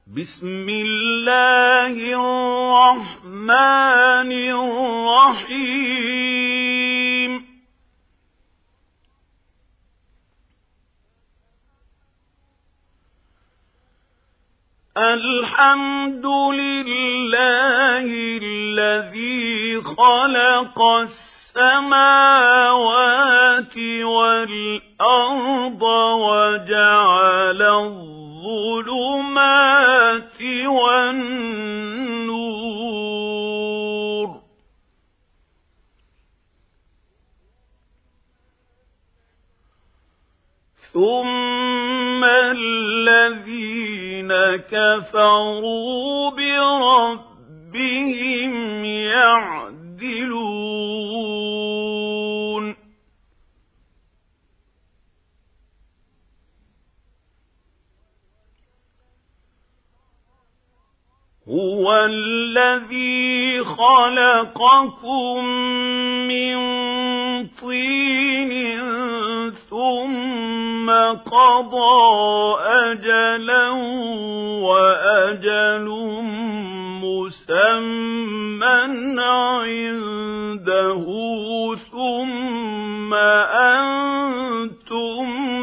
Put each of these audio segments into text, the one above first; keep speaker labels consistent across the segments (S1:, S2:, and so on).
S1: بسم الله الرحمن الرحيم الحمد لله الذي خلق السماوات والأرض وجعل الظلمات والنور ثم الذين كفروا بربهم يعدلون هو الذي خلقكم من طين ثم قضى أجلا وأجل مسمى عنده ثم أنتم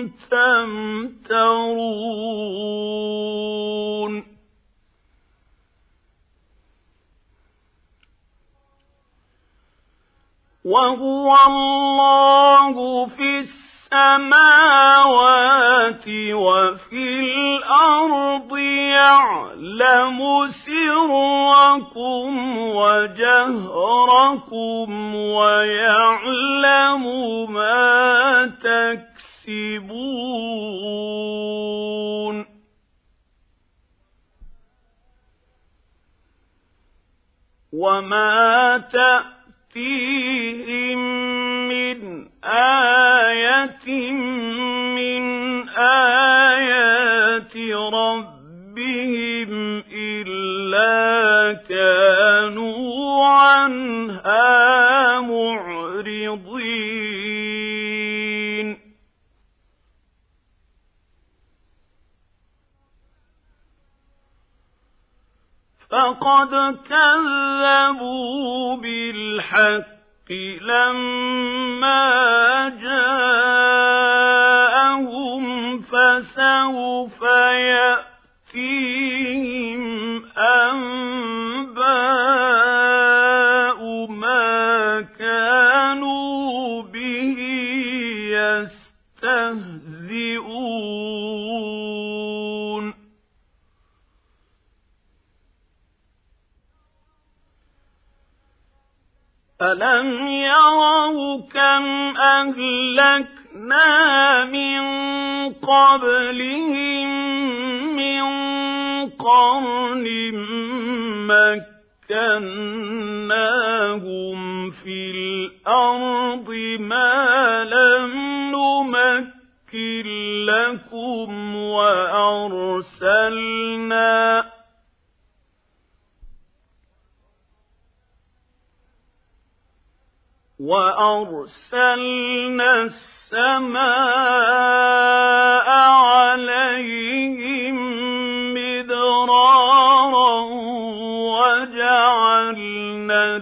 S1: تمترون وهو الله في السماوات وفي الأرض يعلم سركم وجهركم ويعلم ما تكسبون وما تأتيهم من آية من آيات ربهم إلا كانوا عنها معرضين فقد كذبوا بالحق لما جاءهم فسوف يأتيهم أنباء ما كانوا به يستهزئون ألم يروا كم أهلكنا من قبلهم من قرن مكناهم في الأرض ما لم نمكن لكم وأرسلنا السماء عليهم مدرارا وجعلنا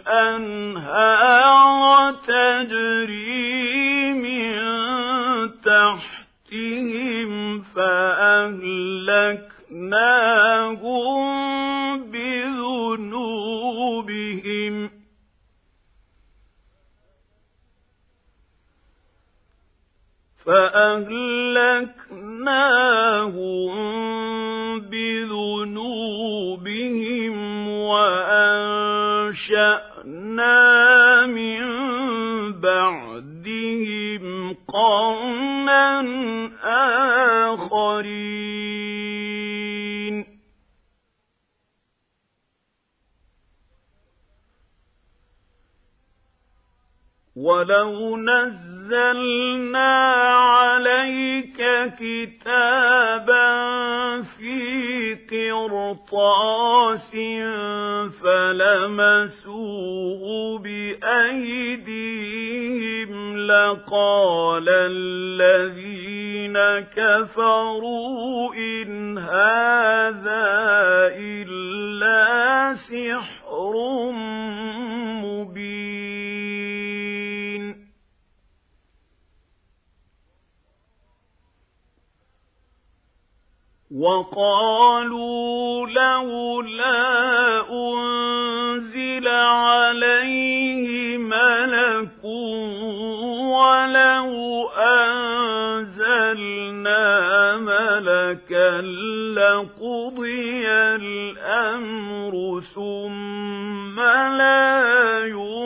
S1: الأنهار تجري من تحتهم فأهلكناهم بذنوبهم وأنشأنا من بعدهم قرنا آخرين ولو نزلنا عليك كتابا في قرطاس فلمسوه بأيديهم لقال الذين كفروا إن هذا إلا سحر مبين وقالوا لولا أنزل عليه ملك ولو أنزلنا ملكا لقضي الأمر ثم لا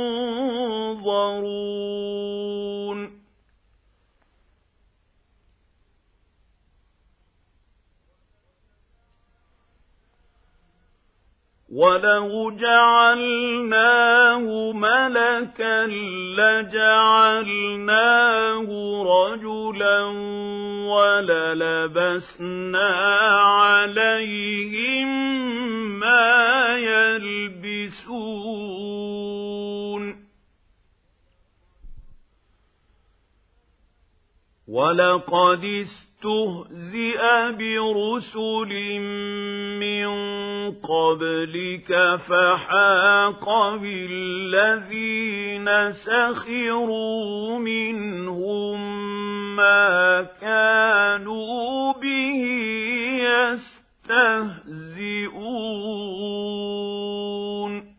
S1: ينظرون ولو جعلناه ملكا لجعلناه رجلا وللبسنا عليهم ما يلبسون ولقد استهزئ برسل من قبلك فحاق بالذين سخروا منهم ما كانوا به يستهزئون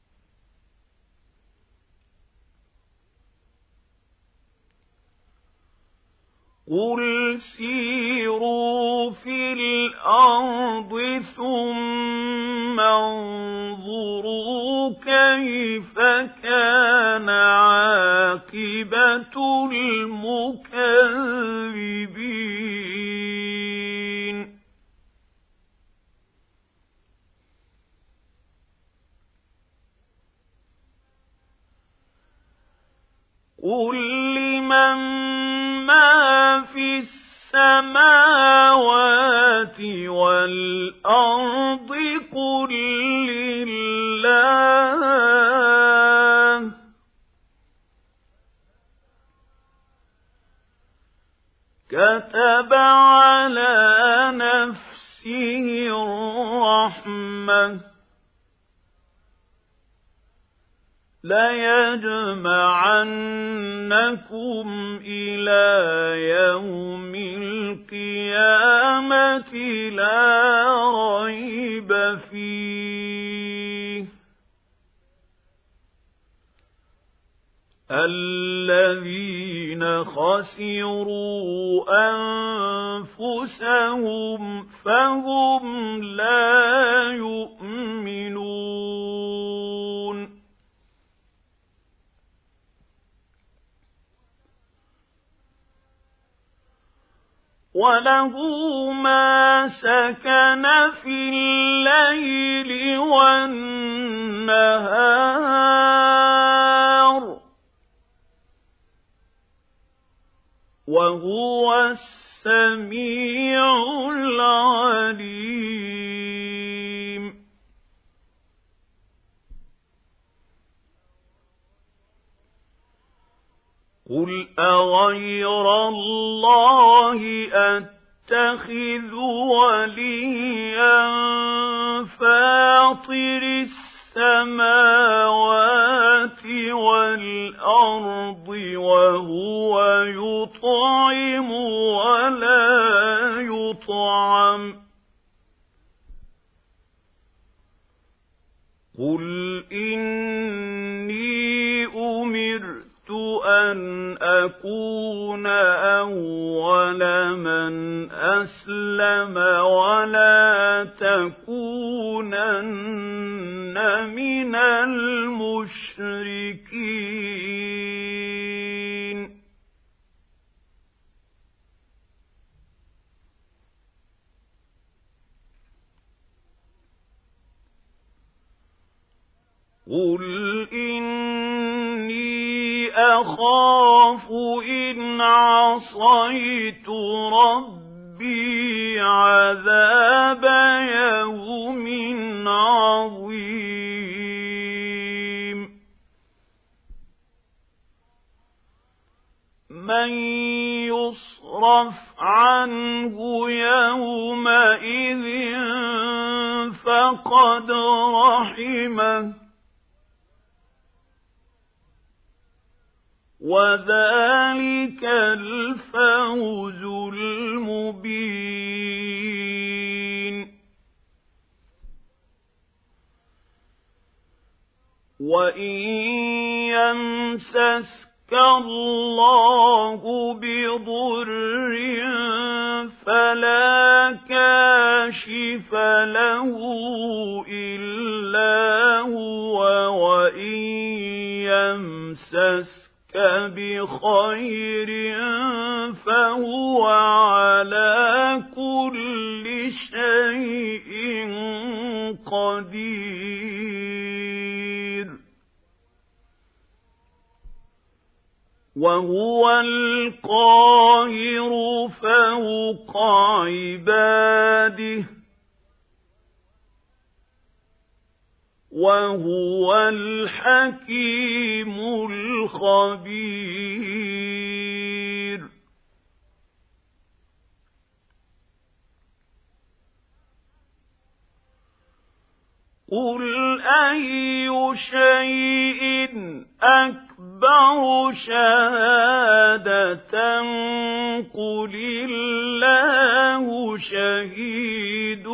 S1: قل سيروا في الأرض ثم انظروا كيف كان عاقبة المكذبين قل لمن ما في السماوات والأرض قل لله كتب على نفسه الرحمة ليجمعنكم إلى يوم القيامة لا ريب فيه الذين خسروا أنفسهم فهم لا يؤمنون وله ما سكن في الليل والنهار وهو السميع العليم قل أغير الله أتخذ وليا فاطر السماوات والأرض وهو يطعم ولا يطعم قل إني أمرت أن أكون أول من أسلم ولا تكونن من المشركين قل إني أخاف إن عصيت ربي عذاب يوم عظيم من يصرف عنه يومئذ فقد رحمه وذلك الفوز المبين وإن يمسسك الله بضر فلا كاشف له إلا هو وإن يمسسك بخير فهو على كل شيء قدير وهو القاهر فوق عباده وهو الحكيم الخبير قل أي شيء أكبر شهادة قل الله شهيد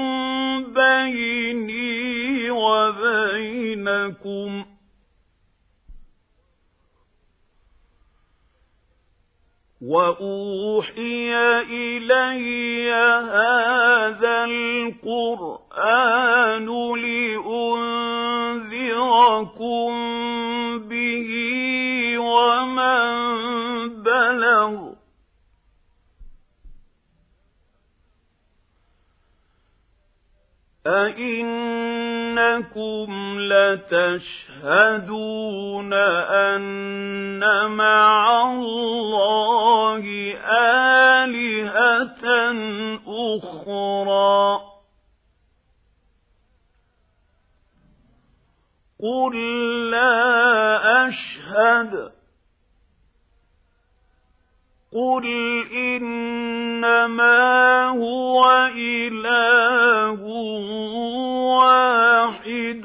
S1: بيني وبينكم وأوحي إلي هذا القرآن لأنذركم به ومن بلغ أئنكم لتشهدون أن مع الله آلهة أخرى قل لا أشهد قل إنما هو إله واحد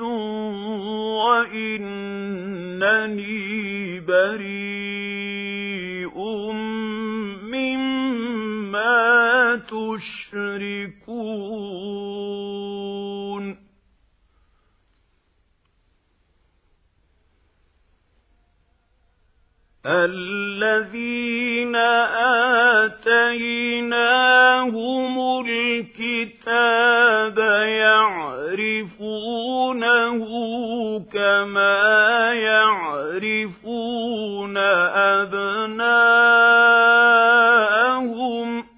S1: وإنني بريء مما تشركون الذين آتيناهم الكتاب يعرفونه كما يعرفون أبناءهم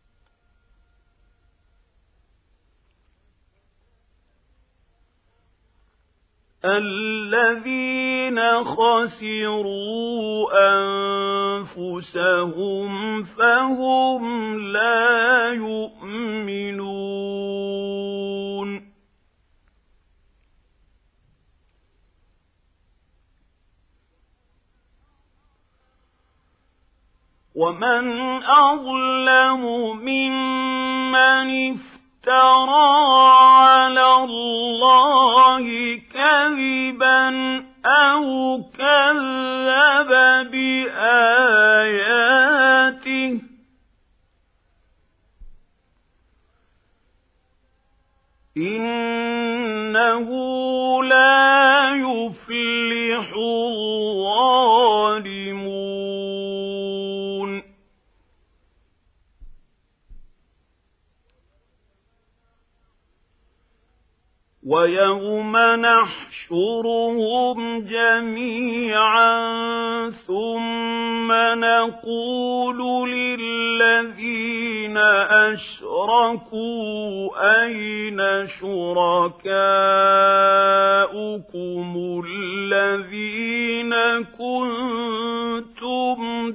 S1: الذين خسروا أنفسهم فهم لا يؤمنون ومن أظلم ممن افترى على الله كذبا أو كذب بآياته إنه لا يفلح الظالمون ويوم نحشرهم جميعا ثم نقول للذين أشركوا أين شركاؤكم الذين كنتم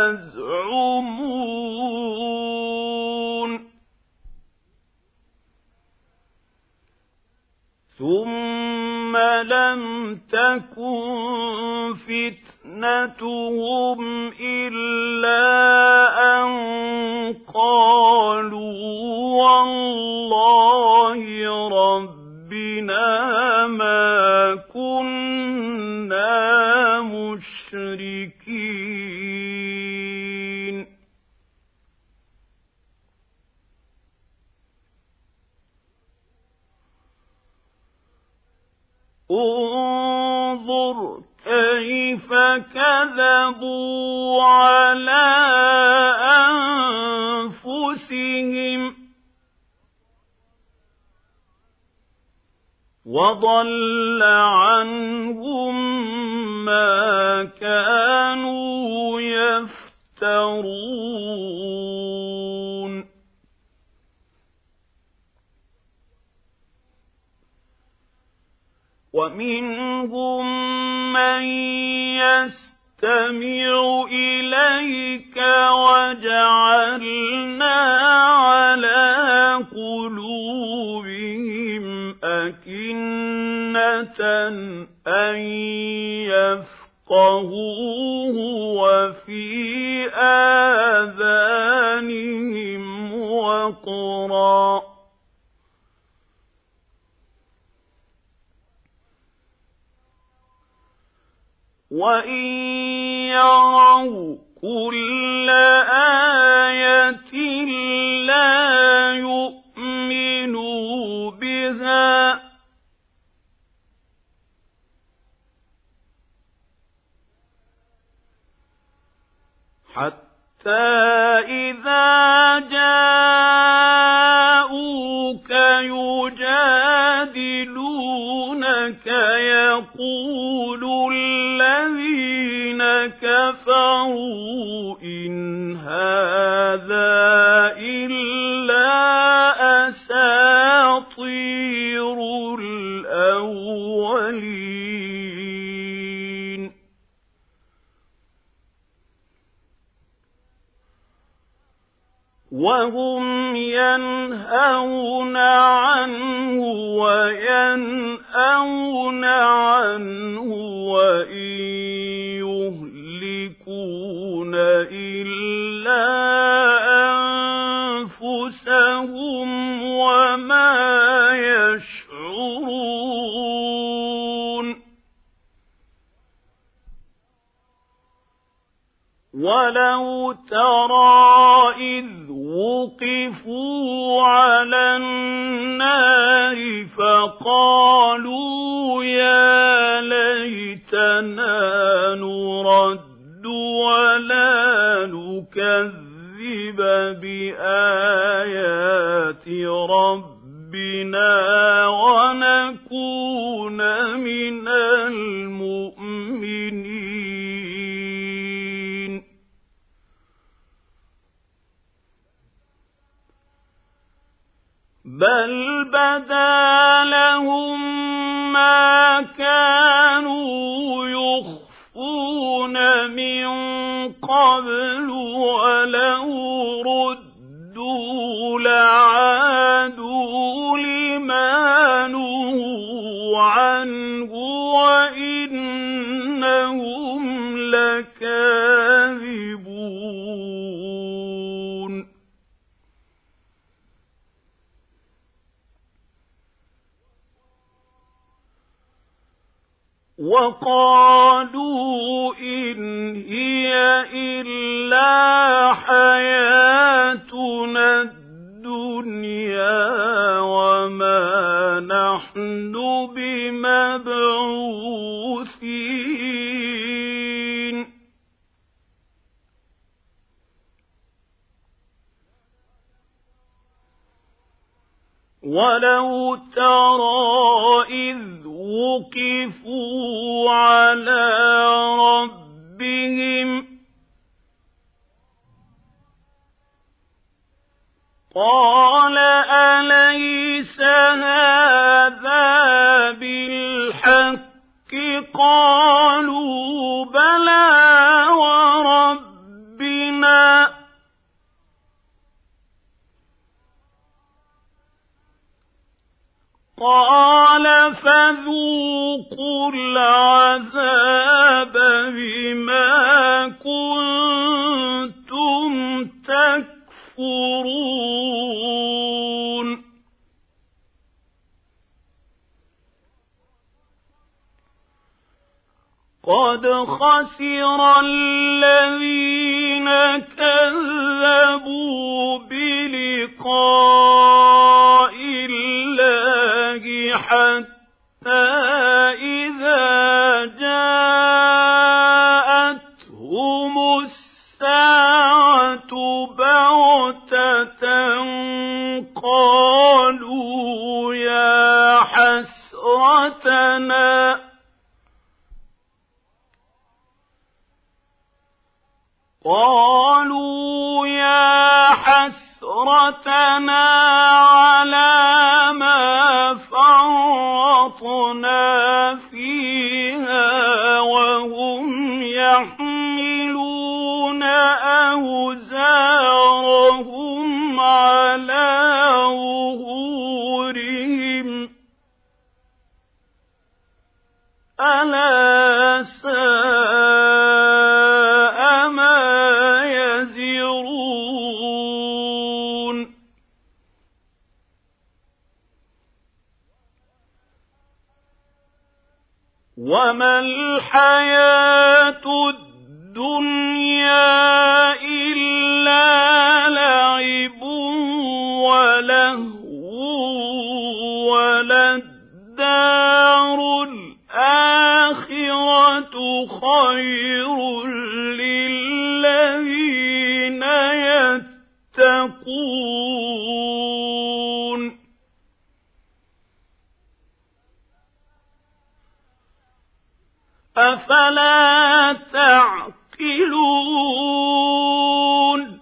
S1: تزعمون ثم لم تكن فتنتهم إلا انظر كيف كذبوا على أنفسهم وضل عنهم ما كانوا يفترون ومنهم من يستمع إليك وجعلنا على قلوبهم أكنة أن يفقهوه وفي آذانهم وقرا وإن يروا كل آية لا يؤمنوا بها حتى إذا جاءوك يجادلونك يقول الذين كفروا إن هذا إلا أساطير الأولين وهم ينهون عنه وينأون عنه وإن يهلكون إلا أنفسهم وما يشعرون ولو ترى إذ وقفوا على النار فقالوا يا ليتنا نرد ولا نكذب بآيات ربنا ونكون من المؤمنين بل بدا لهم ما كانوا يخفون من قبل ولو ردوا لعادوا لما نهوا عنه وإنهم لكاذبون وقالوا إن هي إلا حياتنا الدنيا وما نحن بمبعوثين ولو ترى إذ وقفوا على ربهم قال أليس هذا بالحق قالوا بلى وربنا قال فذوقوا العذاب بما كنتم تكفرون قد خسر الذين كذبوا بلقاء الله حتى إسرتنا على ما فرطنا فيها وهم يحملون أوزارهم على ظهورهم ألا ساء ما يزرون وما الحياة الدنيا إلا لعب ولهو وللدار الآخرة خير للذين يتقون أفلا تعقلون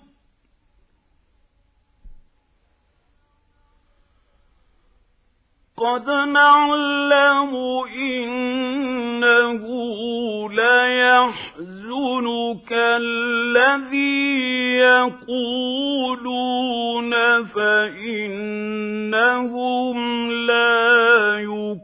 S1: قد نعلم إنه ليحزنك الذي يقولون فإنهم لا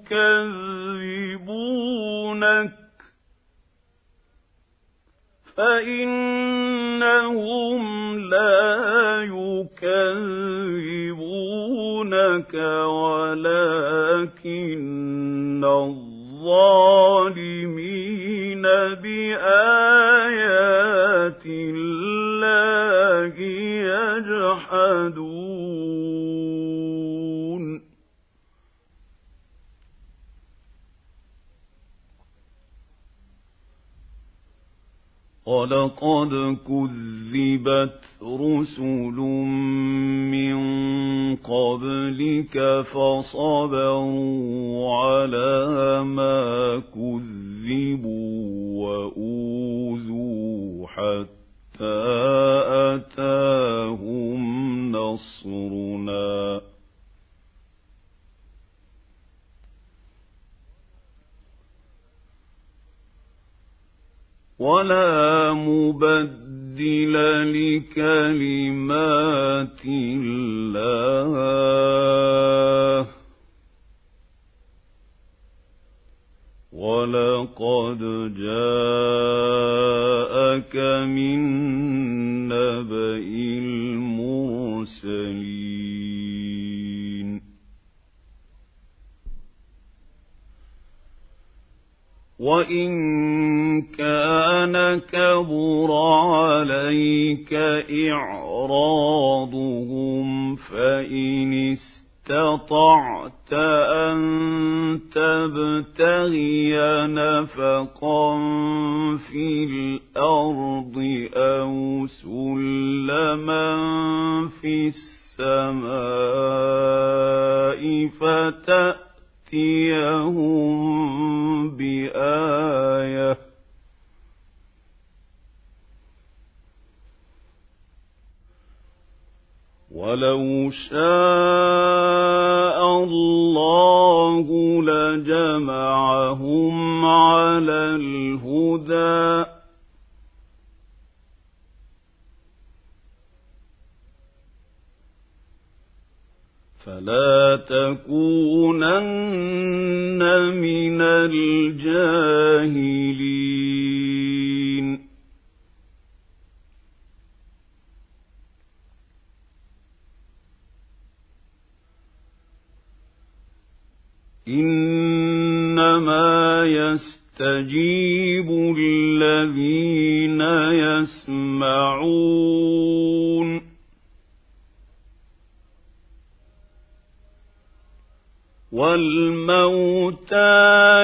S1: يكذبونك ولكن الظالمين بآيات الله يجحدون ولقد كذبت رسل من قبلك فصبروا على ما كذبوا وأوذوا حتى أتاهم نصرنا ولا مبدل لكلمات الله ولقد جاءك من نبأ المرسلين وإن كان كبر عليك إعراضهم فإن استطعت أن تبتغي نفقا في الأرض أو سلما في السماء فتأتيهم بآية ولو شاء الله لجمعهم على الهدى فلا تكونن من الجاهلين إنما يستجيب الذين يسمعون والموتى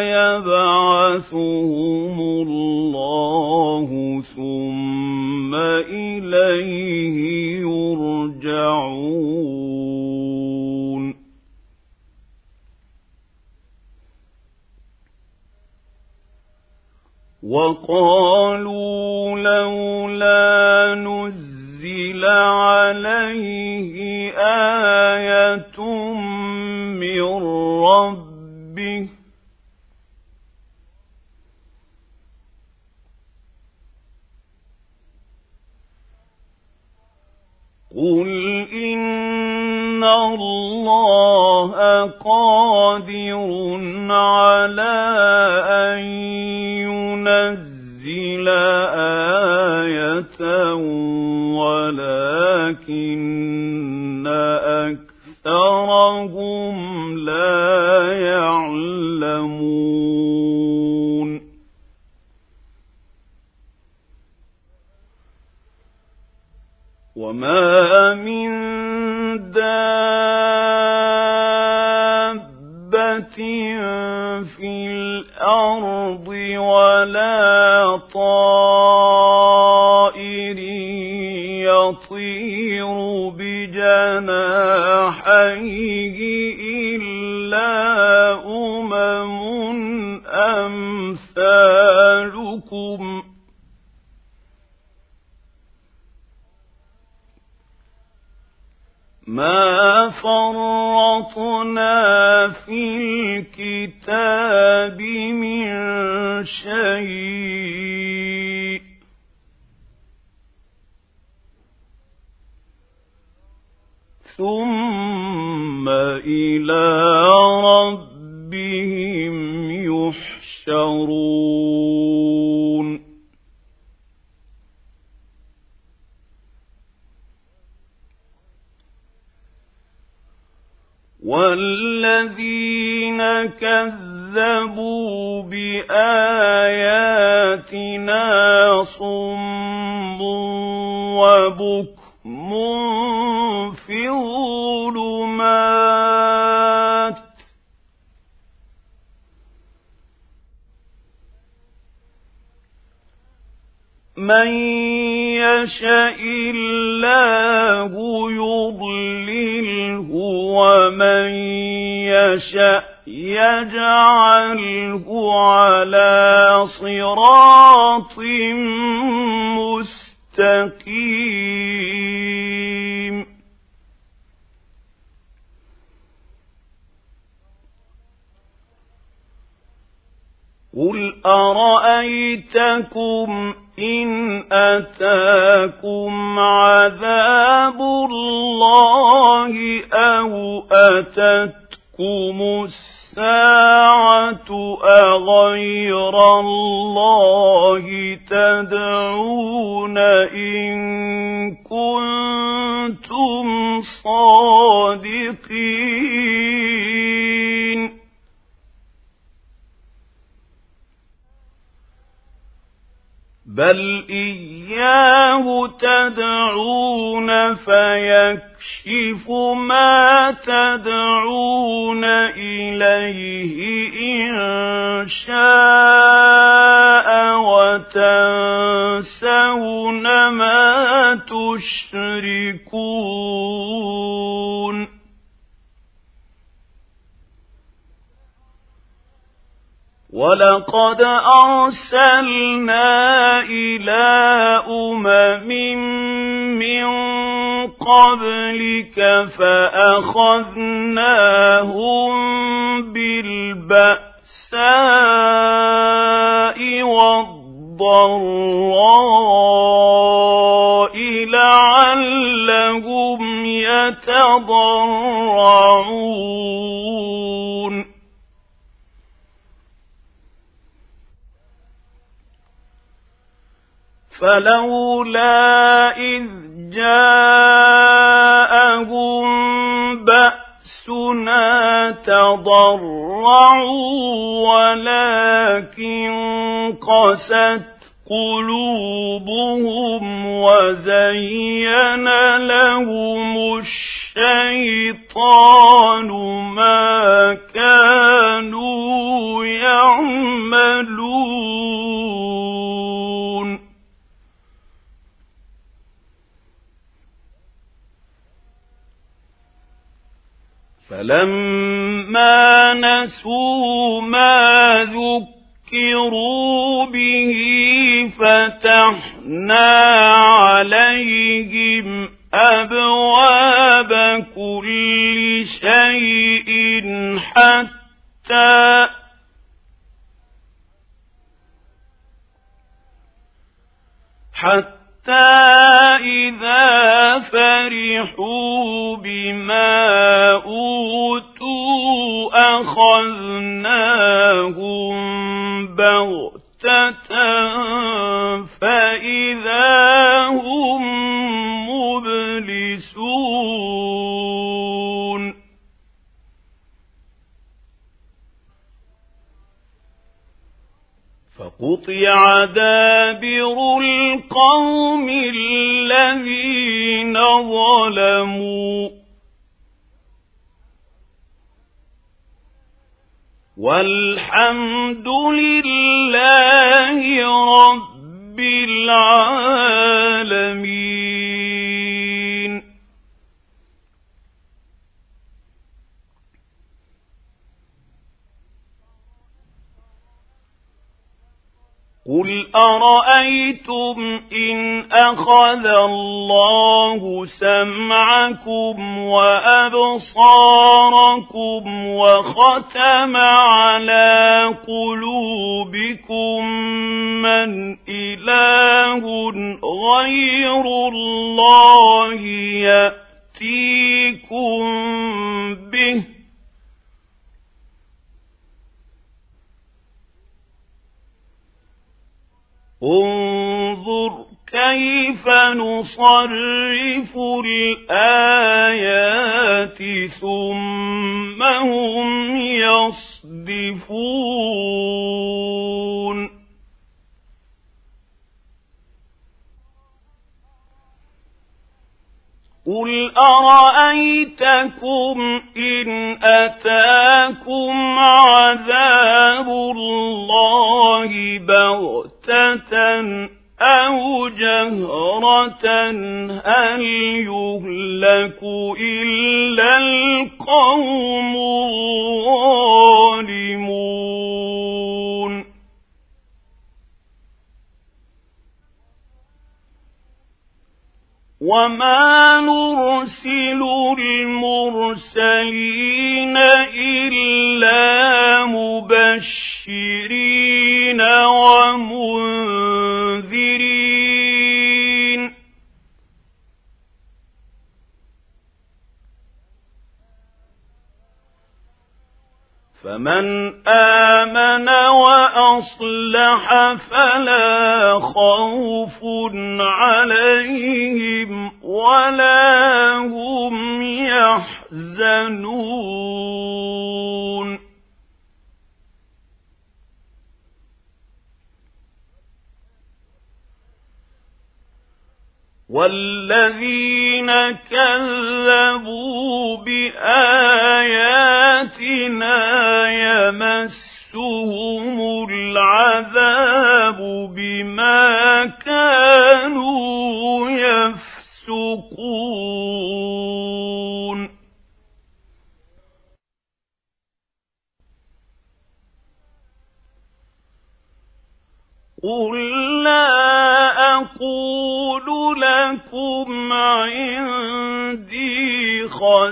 S1: يبعثهم الله ثم إليه يرجعون وقالوا لولا نزل أنزل عليه آية من ربه قل إن الله قادر على أن ينزل آية ولكن أكثرهم لا يعلمون وما من دابة في الأرض ولا طائر يطير بجناحيه إلا أمثالكم ما فرطنا في الكتاب من شيء ثم إلى ربهم يحشرون والذين كذبوا بآياتنا صم وبكم في الظلمات من يشاء الله يضلله ومن يشاء يجعله على صراط مستقيم قل أرأيتكم إن أتاكم عذاب الله أو أتتكم الساعة أغير الله تدعون إن كنتم صادقين بل إياه تدعون فيكشف ما تدعون إليه إن شاء وتنسون ما تشركون ولقد أرسلنا إلى من قبلك فأخذناهم بالبأساء والضراء لعلهم يتضرعون فلولا إذ جاءهم بأسنا تضرعوا ولكن قست قلوبهم وزين لهم الشيطان ما كانوا يعملون فلما نسوا ما ذكروا به فتحنا عليهم أبواب كل شيء حتى إذا فرحوا بما أوتوا أخذناهم بغتة فإذا هم مبلسون فقطع دابر القوم الذين ظلموا والحمد لله رب العالمين. قل أرأيتم إن أخذ الله سمعكم وأبصاركم وختم على قلوبكم من إله غير الله يأتيكم به انظر كيف نصرف الآيات ثم هم يصدفون قل أرأيتكم إن أتاكم عذاب الله بغتة أو جهرة هل يهلك إلا القوم الظالمون وما نرسل المرسلين إلا مبشرين ومنذرين فمن آمن وأصلح فلا خوف عليهم ولا هم يحزنون والذين كذبوا بآياتنا يمسهم العذاب بما كانوا يفسقون قل لا أقول لكم عندي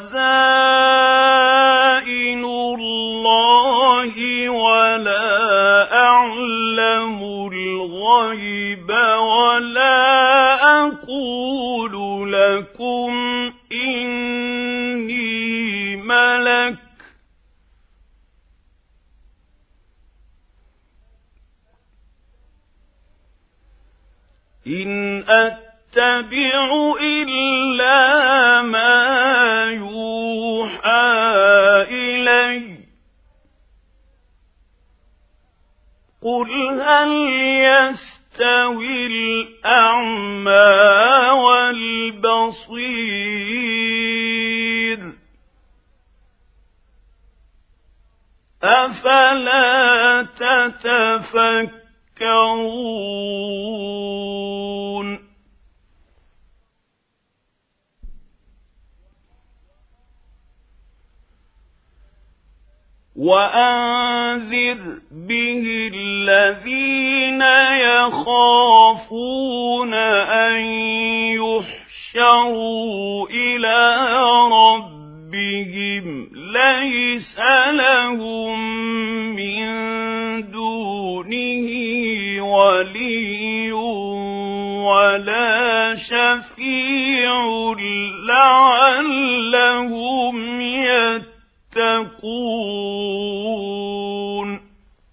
S1: خزائن الله ولا أعلم الغيب ولا أقول لكم إني ملك إن أتبع إلا ما يوحى إلي قل هل يستوي الأعمى والبصير أفلا تتفكرون وأنذر به الذين يخافون أن يحشروا يحشروا إلى ربهم ليس لهم من دونه ولي ولا شفيع لعلهم يتقون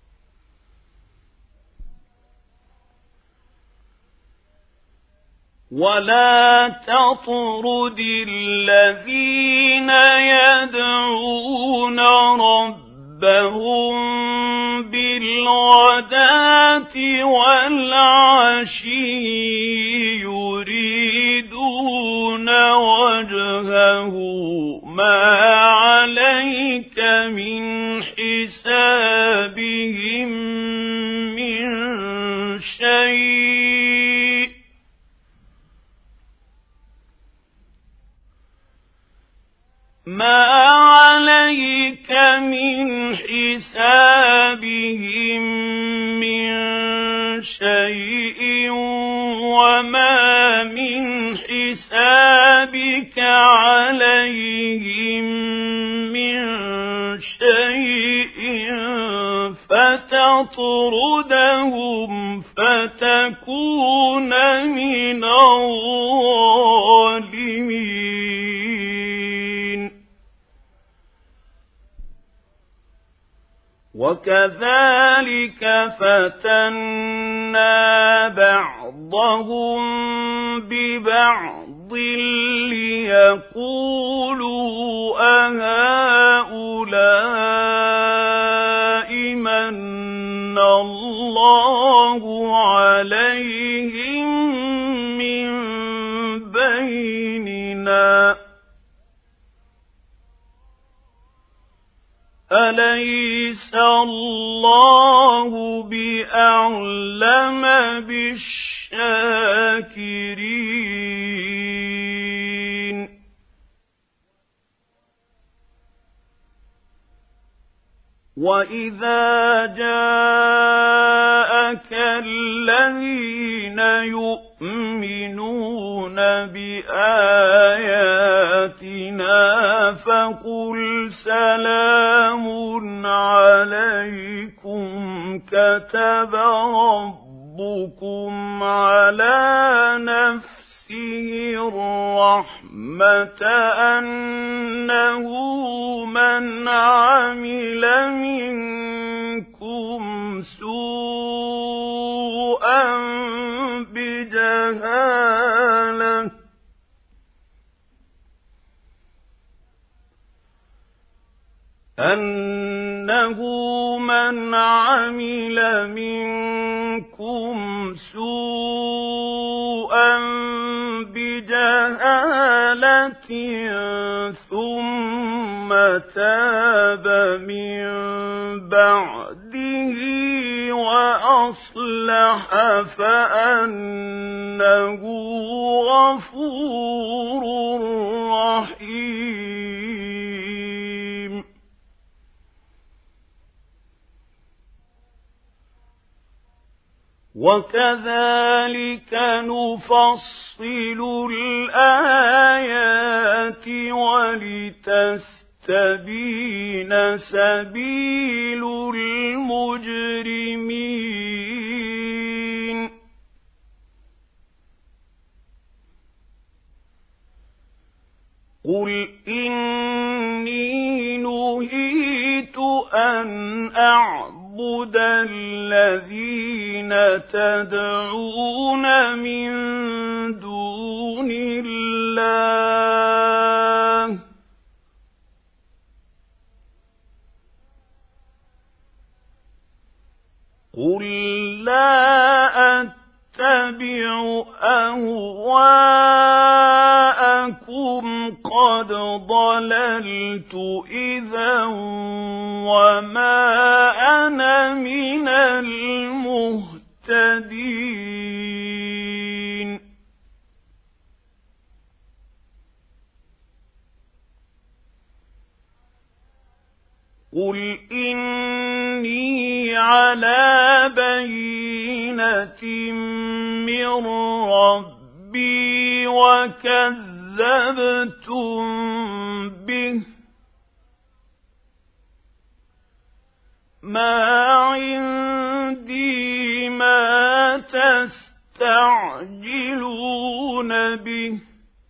S1: ولا تطرد الذين يدعون ربهم بالغداة والعشي يريدون وجهه ما عليك من حسابهم من شيء ما عليك من حسابهم من شيء وما من حسابك عليهم من شيء فتطردهم فتكون من الظالمين وكذلك فتنا بعضهم ببعض ليقولوا أهؤلاء من الله عليهم من بيننا أليس الله بأعلم بالشاكرين وإذا جاءك الذين يؤمنون بآياتنا فقل سلام عليكم كتب ربكم على نفسه الرحمة أنه من عمل منكم سوءا بجهالة أنه من عمل منكم سوءا بجهالة ثم تاب من بعده وأصلح فأنه غفور رحيم وكذلك نفصل الآيات ولتستبين سبيل المجرمين قل إني نهيت أن أعبد الذين تدعون من دون الله قل لا أتبع أهواءكم قد ضللت إذا وما أنا من المهتدين قل إني على بينة من ربي وكذبتم به ما عندي ما تستعجلون به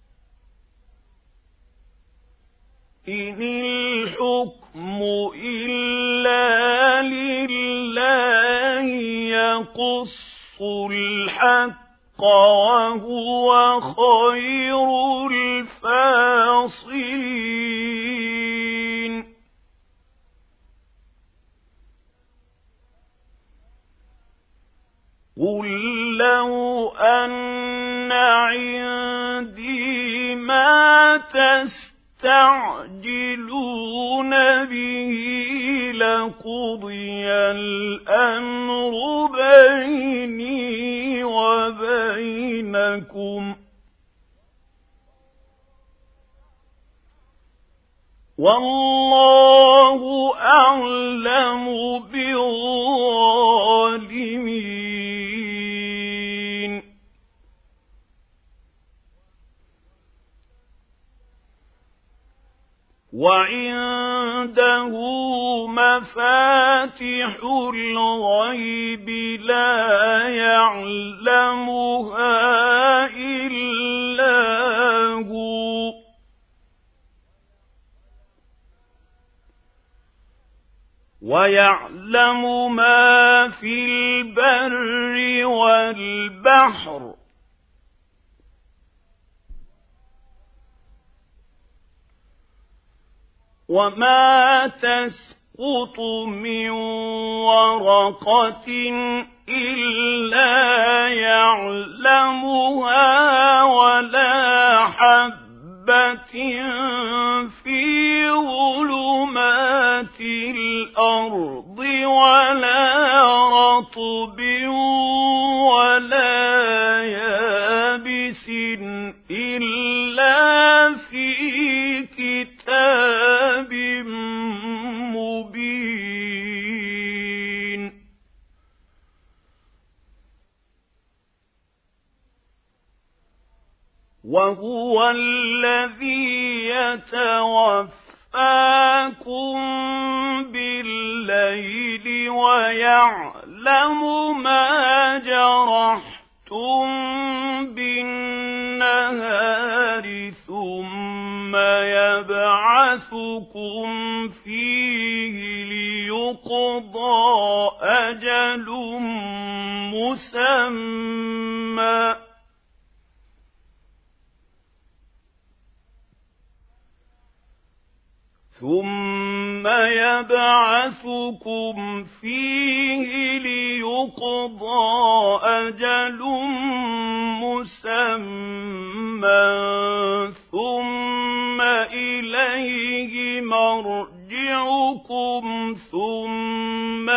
S1: إن الحكم إلا لله يقص الحق وهو خير الفاصلين قل لو أن عندي ما تستعجلون به لقضي الأمر بيني وبينكم والله أعلم بالظالمين وعنده مفاتح الغيب لا يعلمها إلا هو ويعلم ما في البر والبحر وما تسقط من ورقة إلا يعلمها ولا حبة في ظلمات الأرض ولا رطب ولا يابس إلا في كتاب مبين وهو الذي يتوفاكم بالليل ويعلم ما جرحتم بالنهار ثم يبعثكم فيه ليقضى أجل مسمى ثم يبعثكم فيه ليقضى أجل مسمى ثم إليه مرجعكم ثم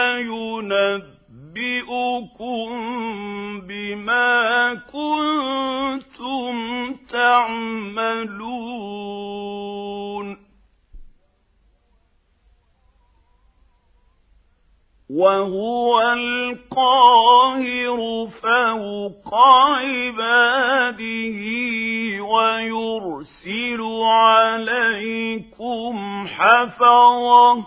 S1: ينبئكم بما كنتم تعملون وهو القاهر فوق عباده ويرسل عليكم حفظة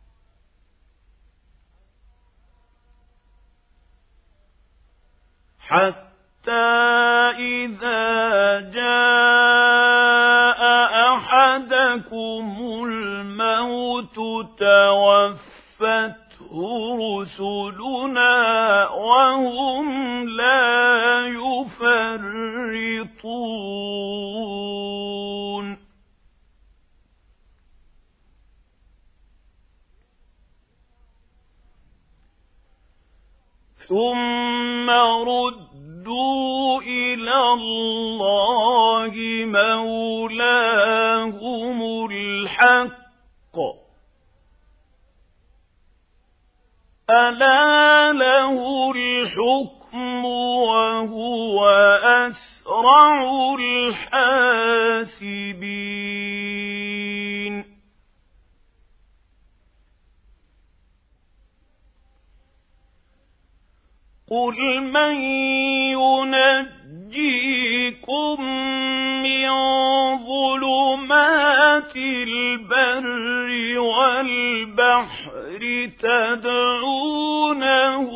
S1: حتى إذا جاء أحدكم الموت توفته رسلنا وهم لا يفرطون ثم ردوا إلى الله مولاهم الحق ألا له الحكم وهو أسرع الحاسبين قل من ينجيكم ظُلُمَاتِ الْبَرِّ وَالْبَحْرِ تَدْعُونَهُ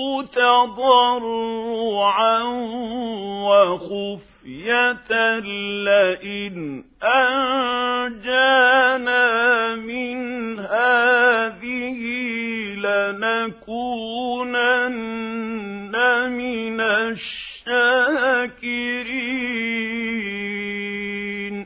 S1: تَضَرُّعًا وَخُفْيَةً لَئِنْ أَنجَانَا مِنْ هَٰذِهِ لَنَكُونَنَّ مِنَ الشَّاكِرِينَ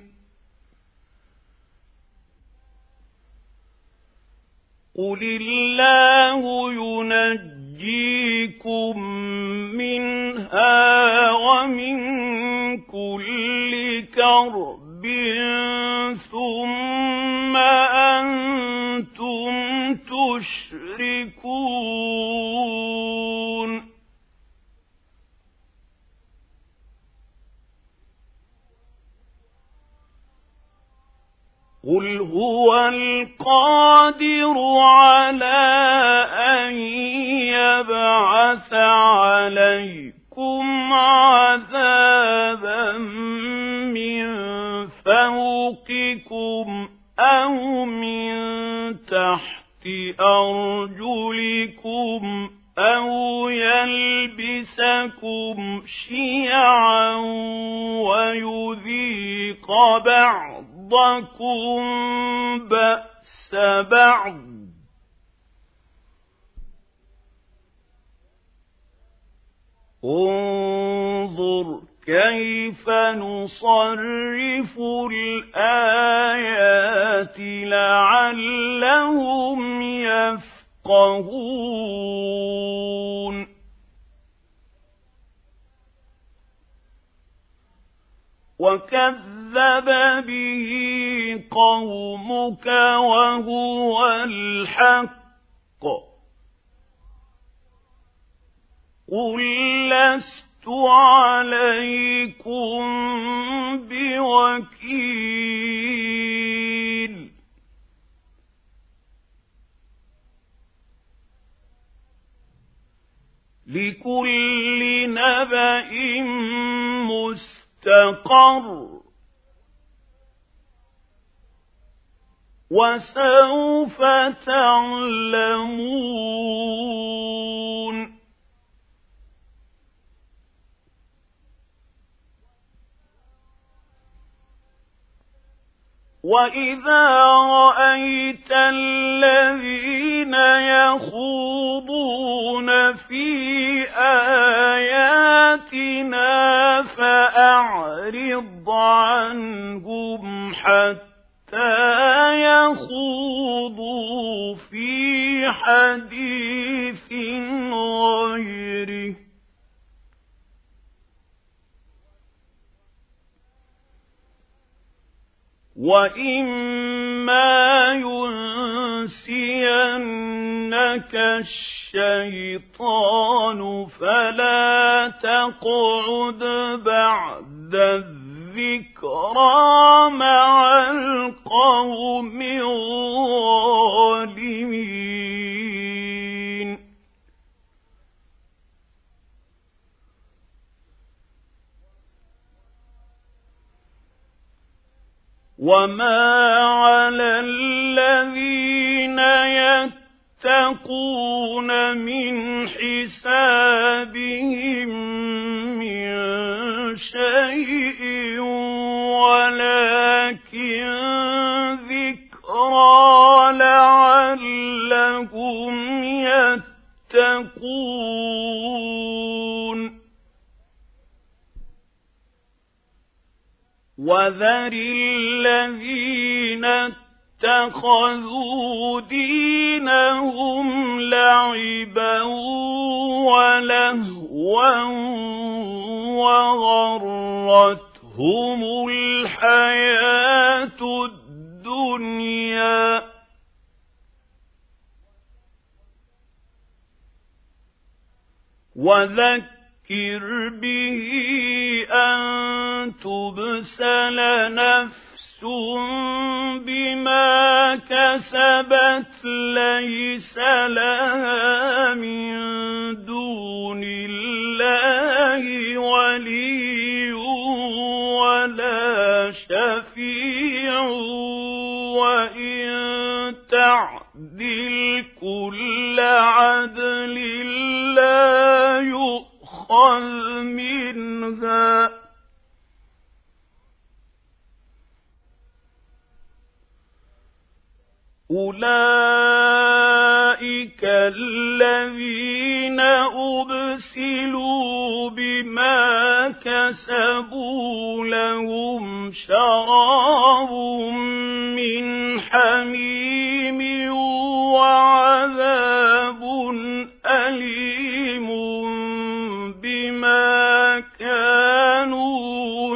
S1: قُلِ اللَّهُ يُنَجِّيكُم مِّنْهَا وَمِن كُلِّ كَرْبٍ ثُمَّ أَنتُمْ تُشْرِكُونَ قُلْ هُوَ الْقَادِرُ عَلَىٰ أَن يَبْعَثَ عَلَيْكُمْ عَذَابًا مِّن فَوْقِكُمْ أَوْ مِن تَحْتِ أَرْجُلِكُمْ أَوْ يَلْبِسَكُمْ شِيَعًا وَيُذِيقَ بَعْضَكُم بَأْسَ بَعْضٍ ۗ انظُرْ كَيْفَ نُصَرِّفُ الْآيَاتِ لَعَلَّهُمْ يَفْقَهُونَ وَكَذَّبَ بِهِ قَوْمُكَ وَهُوَ الْحَقُّ قُل لَّسْتُ عَلَيْكُم بِوَكِيلٍ لِكُلِّ نَبَإٍ مُّسْتَقَرٌّ وَسَوْفَ تَعْلَمُونَ وَإِذَا رَأَيْتَ الَّذِينَ يَخُوضُونَ فِي آيَاتِنَا فَأَعْرِضْ عَنْهُمْ حَتَّىٰ يَخُوضُوا فِي حَدِيثٍ غَيْرِهِ ۚ وَإِمَّا يُنسِيَنَّكَ الشَّيْطَانُ فَلَا تَقْعُدْ بَعْدَ الذِّكْرَىٰ مَعَ الْقَوْمِ الظَّالِمِينَ وَمَا عَلَى الَّذِينَ يَتَّقُونَ مِنْ حِسَابِهِم مِّن شَيْءٍ وَلَٰكِن ذِكْرَىٰ لَعَلَّهُمْ يَتَّقُونَ وَذَرِ الَّذِينَ اتَّخَذُوا دِينَهُمْ لَعِبًا وَلَهْوًا وَغَرَّتْهُمُ الْحَيَاةُ الدُّنْيَا ۚ وَذَكِّرْ بِهِ أَن تُبْسَلَ نَفْسٌ بِمَا كَسَبَتْ لَيْسَ لَهَا مِن دُونِ اللَّهِ وَلِيٌّ وَلَا شَفِيعٌ تطيعوا وإن تعدل كل عدل لا يؤخذ منها أولئك الذين أبسلوا بما كسبوا لهم شراب من حميم وعذاب أليم بما كانوا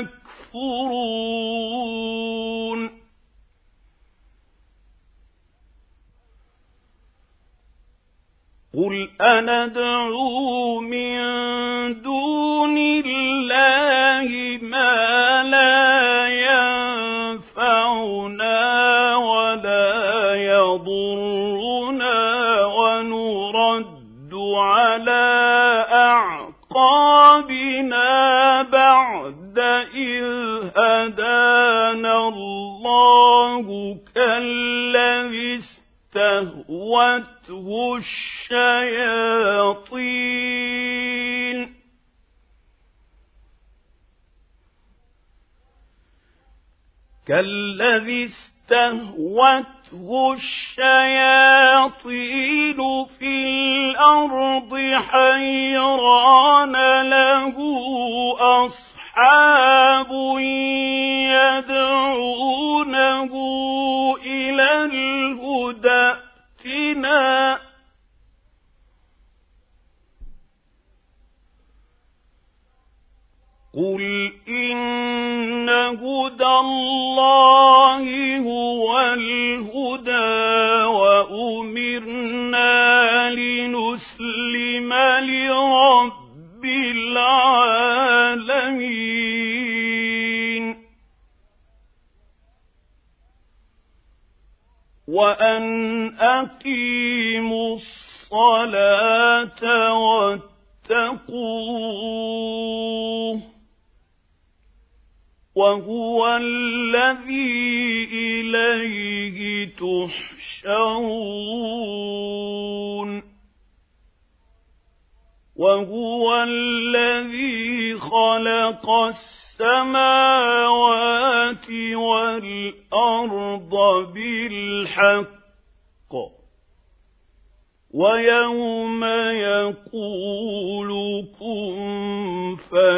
S1: يكفرون قل أندعو من دون الله ما لا ينفعنا ولا يضرنا ونرد على أعقابنا بعد إذ هدانا الله كالذي استهوته الشياطين في الأرض حيران له أصحاب يدعونه إلى الهدى ائتنا قل إن هدى الله هو الهدى وأمرنا لنسلم لرب العالمين وأن أقيموا الصلاة واتقوه وهو الذي إليه تحشرون وهو الذي خلق السماوات والأرض بالحق ويوم يقول كن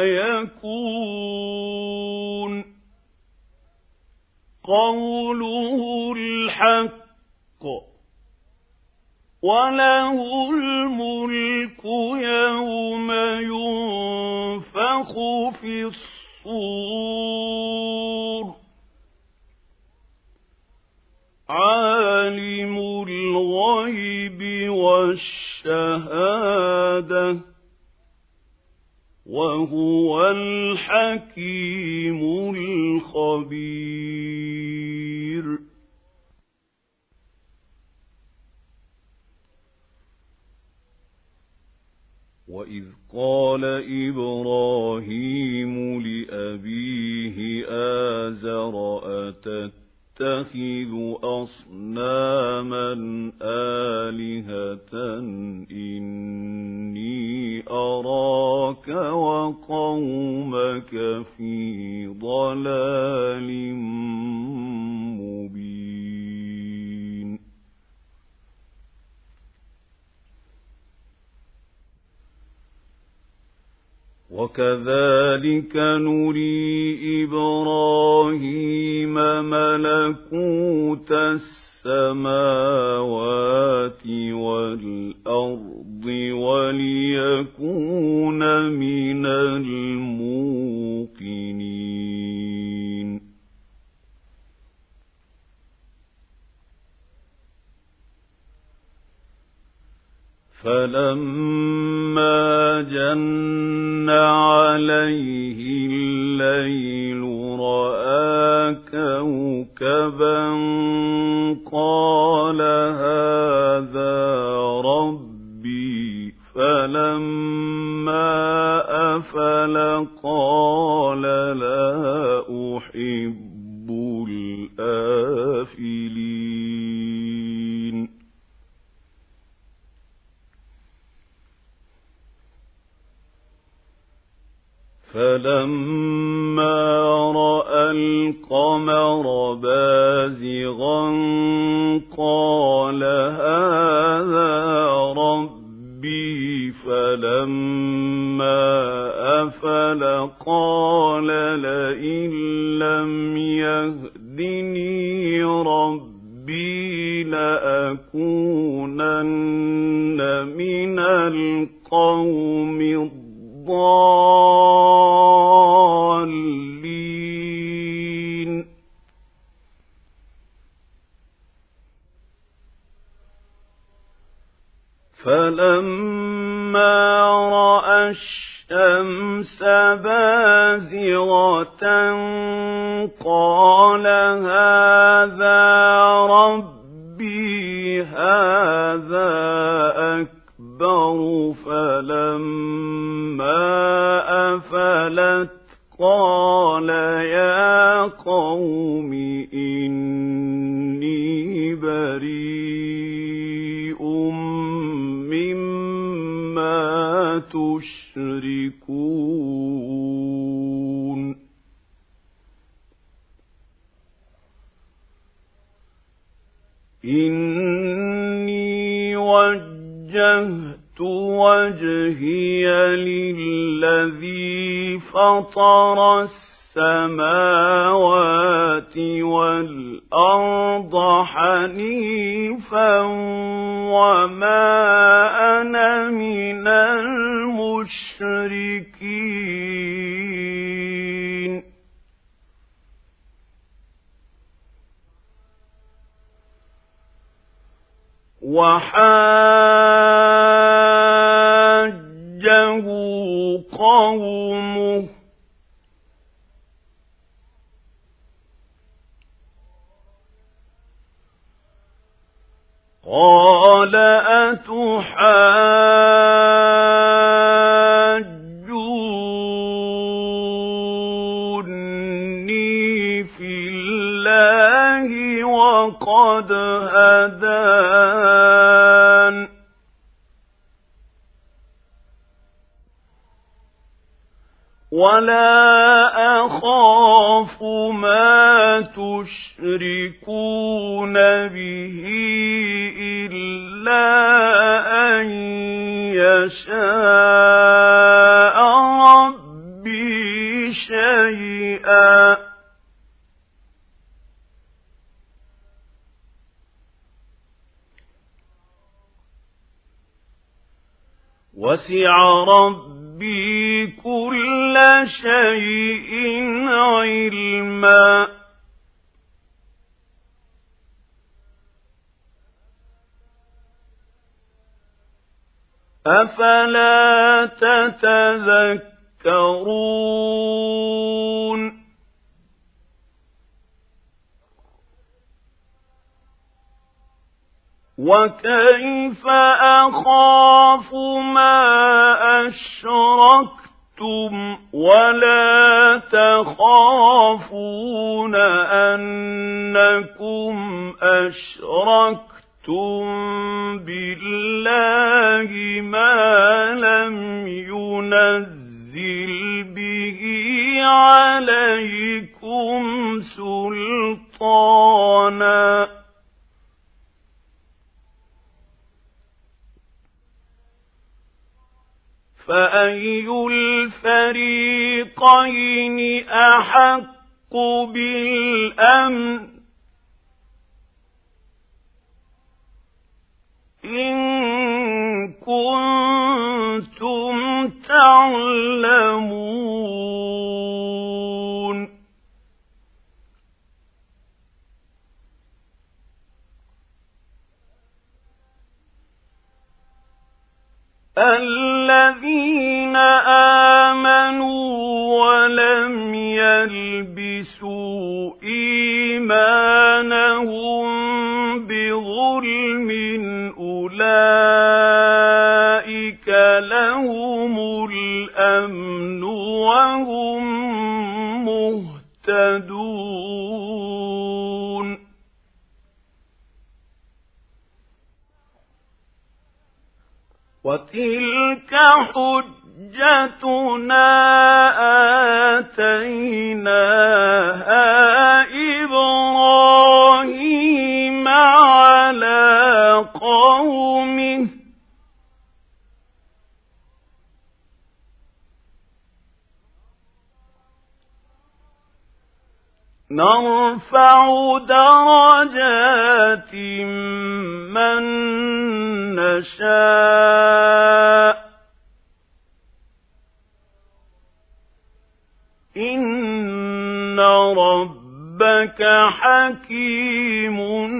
S1: فيكون قوله الحق وله الملك يوم ينفخ في الصور عالم الغيب والشهادة وهو الحكيم الخبير وإذ قال إبراهيم لأبيه آزر أتتخذ أصناما آلهة إني أراك وقومك في ضلال مبين وكذلك نري إبراهيم ملكوت السماوات والأرض وليكون من الموقنين فلما جن عليه الليل رأى كوكبا قال هذا ربي فلما أفل قال لا أحب فلما رأى القمر بازغا قال هذا ربي فلما أفل قال لئن لم يهدني ربي لأكونن من القوم الضالين فلما رأى الشمس بازغة قال هذا ربي هذا أكبر فلما أفلت قال يا قوم إني بريء مما تشركون إني وجهت وجهي للذي فطر السماوات والأرض حنيفا وما أنا من المشركين وحاجه قومه قال أتحاجوني في الله وقد هدان ولا أخاف ما تشركون به إلا أن يشاء ربي شيئا وسع ربي كل شيء علما أفلا تتذكرون وكيف أخاف ما أشركتم ولا تخافون أنكم أشركتم بالله ما لم ينزل به عليكم سلطانا فأي الفريقين أحق بالأمن إن كنتم تعلمون الذين آمنوا ولم يلبسوا إيمانهم بظلم أولئك لهم الأمن وهم مهتدون وتلك حجتنا حجتنا آتيناها إبراهيم على قومه نرفع درجات من نشاء إن ربك حكيم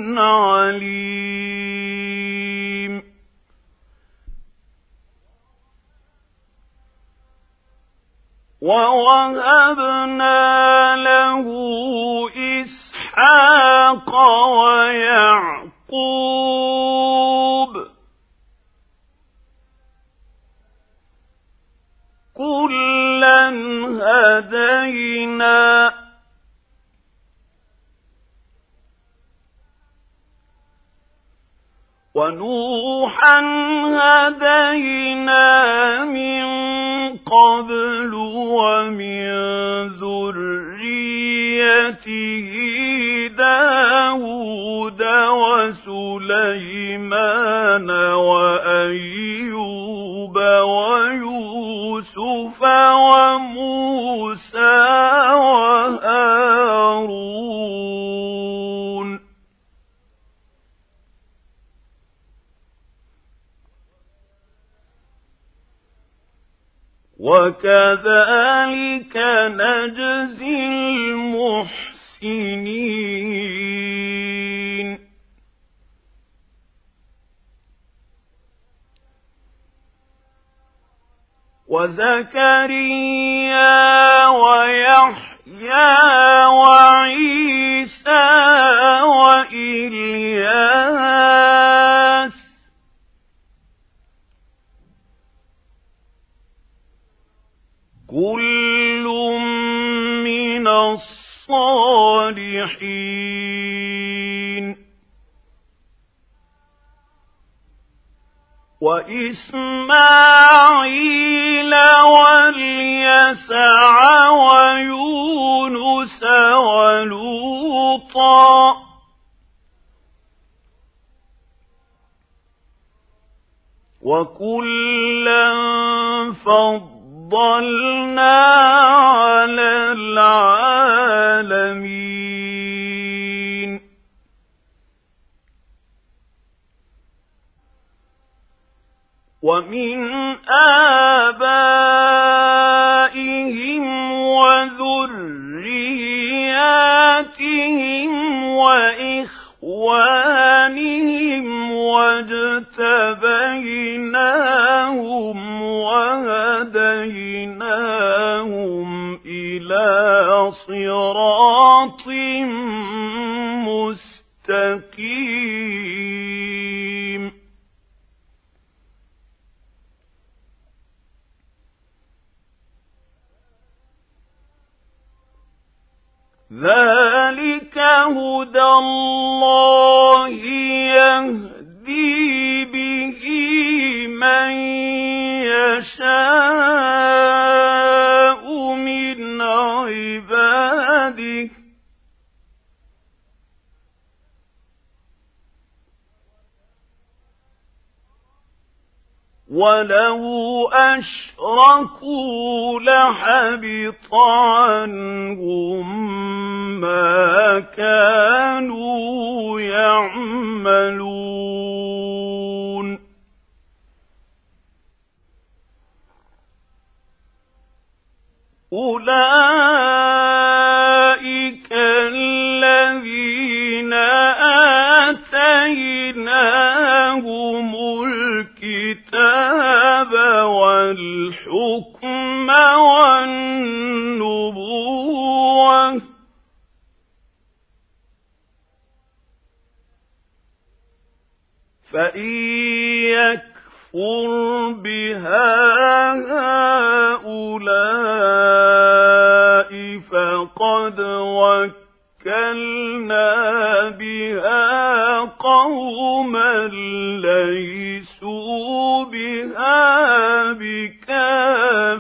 S1: عليم ووهبنا له إسحاق ويعقوب كلا هدينا ونوحا هدينا من قبل ومن ذريته داود وسليمان وأيوب ويوسف وموسى وهارون وكذلك نجزي المحسنين وزكريا ويحيى وعيسى وإلياس كل من الصالحين وإسماعيل واليسع ويونس ولوطا وكلا فضلنا على العالمين ومن آبائهم وذرياتهم وإخوانهم واجتبيناهم وهديناهم إلى صراط مستقيم ذلك هدى الله يهدي به من يشاء من عباده ولو أشركوا لحبط عنهم ما كانوا يعملون أولئك الذين آتيناهم الكتاب والحكم والنبوة فإن يكفر بها هؤلاء فقد وكلنا بها قوما ليسوا بها بكافرين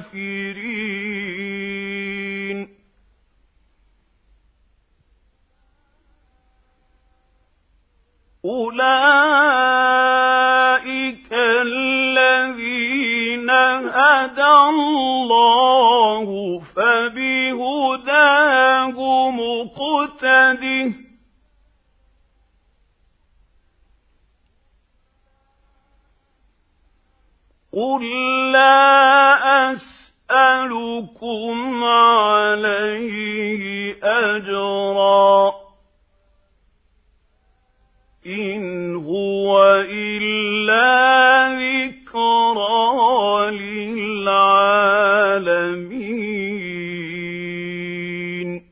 S1: أولئك الذين هدى الله فبهداه مقتده قل لا أسألكم عليه أجرا إن هو إلا ذكرى للعالمين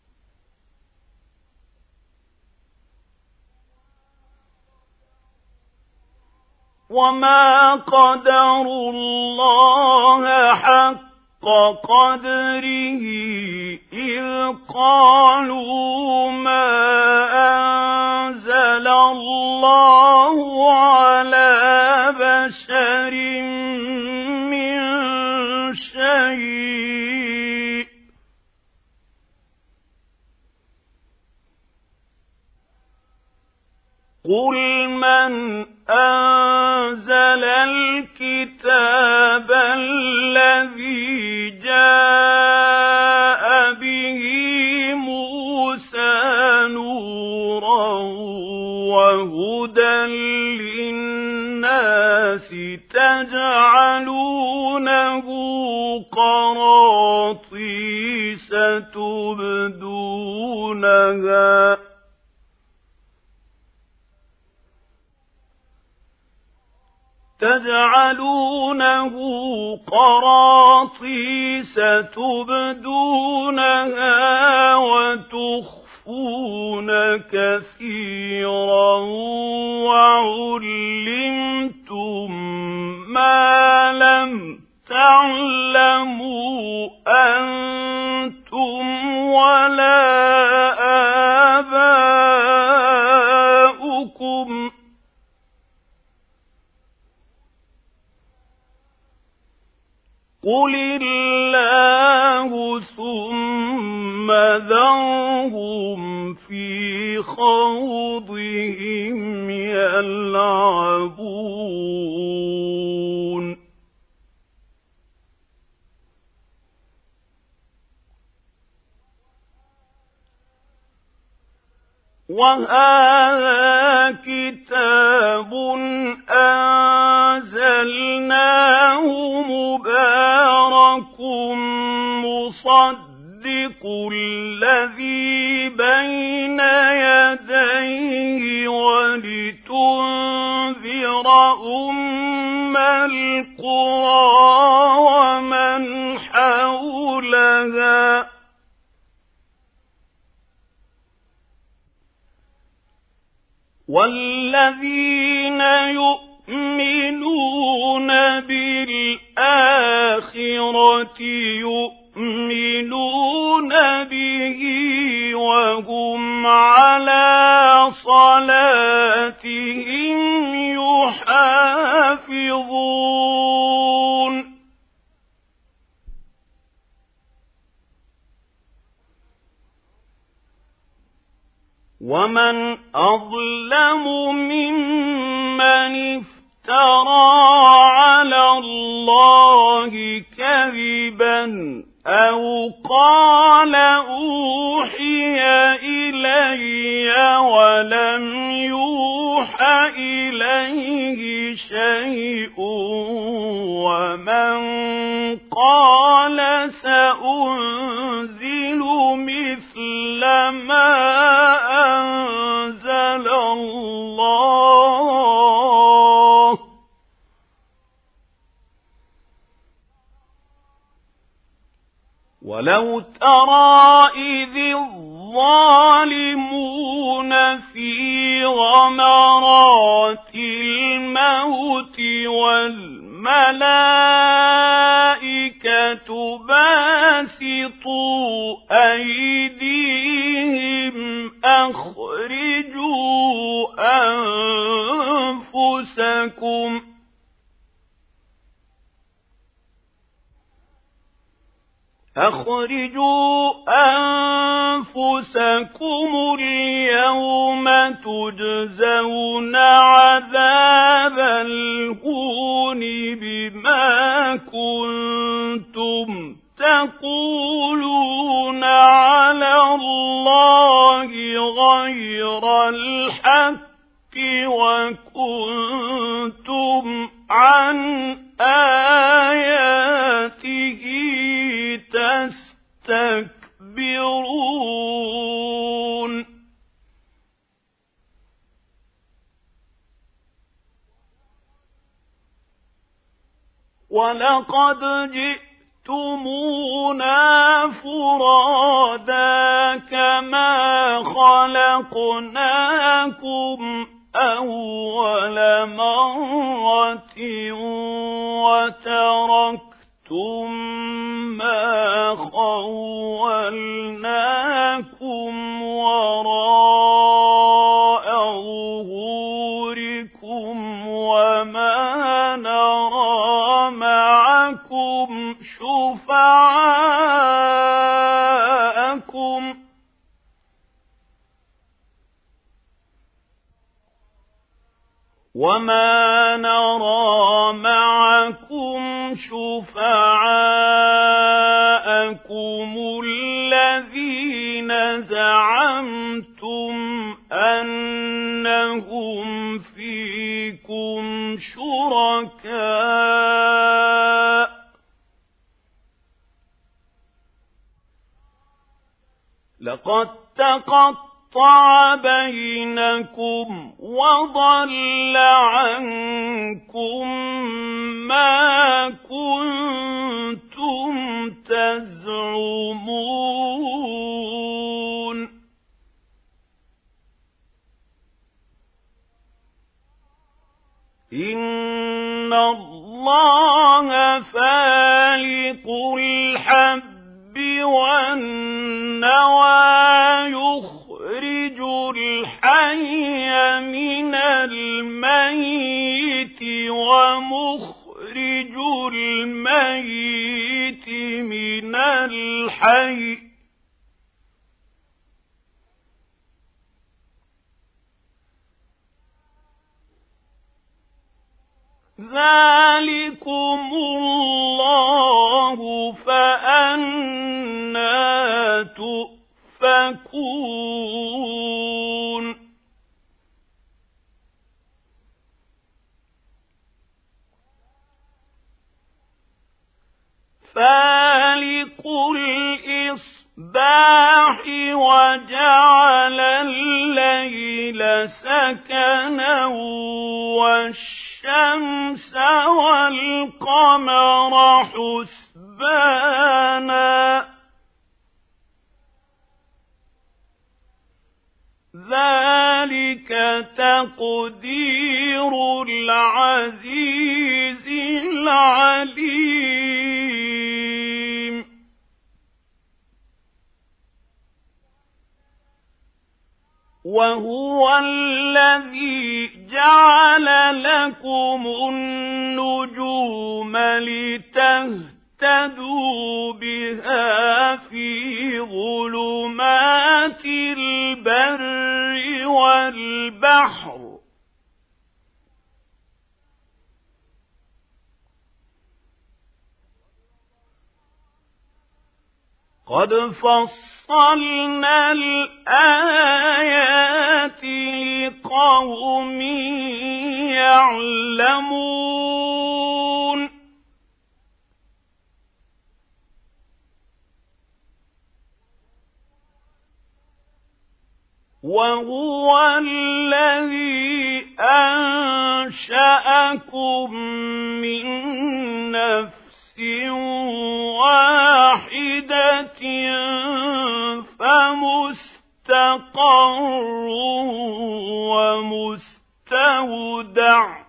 S1: وما قدروا الله حق قدره إذ قالوا ما أنزل الله على بشر من شيء قل من أنزل الكتاب الذي جاء به موسى نورا وهدى للناس تجعلونه قراطيس تبدونها وتخفون كثيرا وعلمتم ما لم تعلموا أنتم ولا آباؤكم قل الله ثم ذرهم في خوضهم يلعبون وهذا كتاب أنزلناه مبارك مصدق الذي بين يديه ولتنذر أم القرى ومن حولها والذين يؤمنون بالآخرة يؤمنون به وهم على صلاتهم يحافظون ومن أظلم ممن افترى على الله كذبا أو قال أوحي إلي ولم يوح إليه شيء ومن قال سأنزل مثل ما أنزل الله ولو ترى إذ الظالمون في غمرات الموت والملائكة باسطوا أيديهم أخرجوا أنفسكم اليوم تجزون عذاب الهون بما كنتم تقولون على الله غير الحق وكنتم عن آياته تستكبرون ولقد جئتمونا فرادا كما خلقناكم أول مرة وتركتم ما خولناكم وراء ظهوركم وما نرى معكم شفعاءكم الذين زعمتم أنهم فيكم شركاء لقد تقطع بينكم وضل عنكم ما كنتم تزعمون إن الله فالق الحب والنوى يخرج الحي من الميت ومخرج الميت من الحي ذلكم الله فأنى تؤفكون فالق الإصباح وجعل الليل سكنا والشمس والقمر حسبانا ذلك تقدير العزيز العليم وهو الذي جعل لكم النجوم لتهتدوا بها في ظلمات البر والبحر قد فصلنا الآيات لقوم يعلمون وهو الذي أنشأكم من نفس واحدة فمستقر ومستودع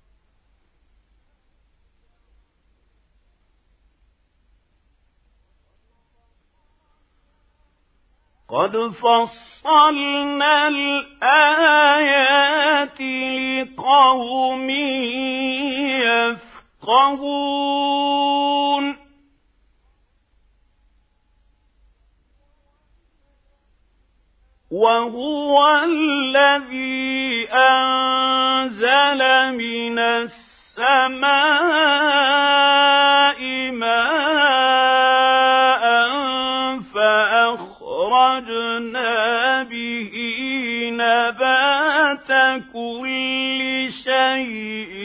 S1: قد فصلنا الآيات لقوم يفقهون وهو الذي أنزل من السماء ماء فأخرجنا به نبات كل شيء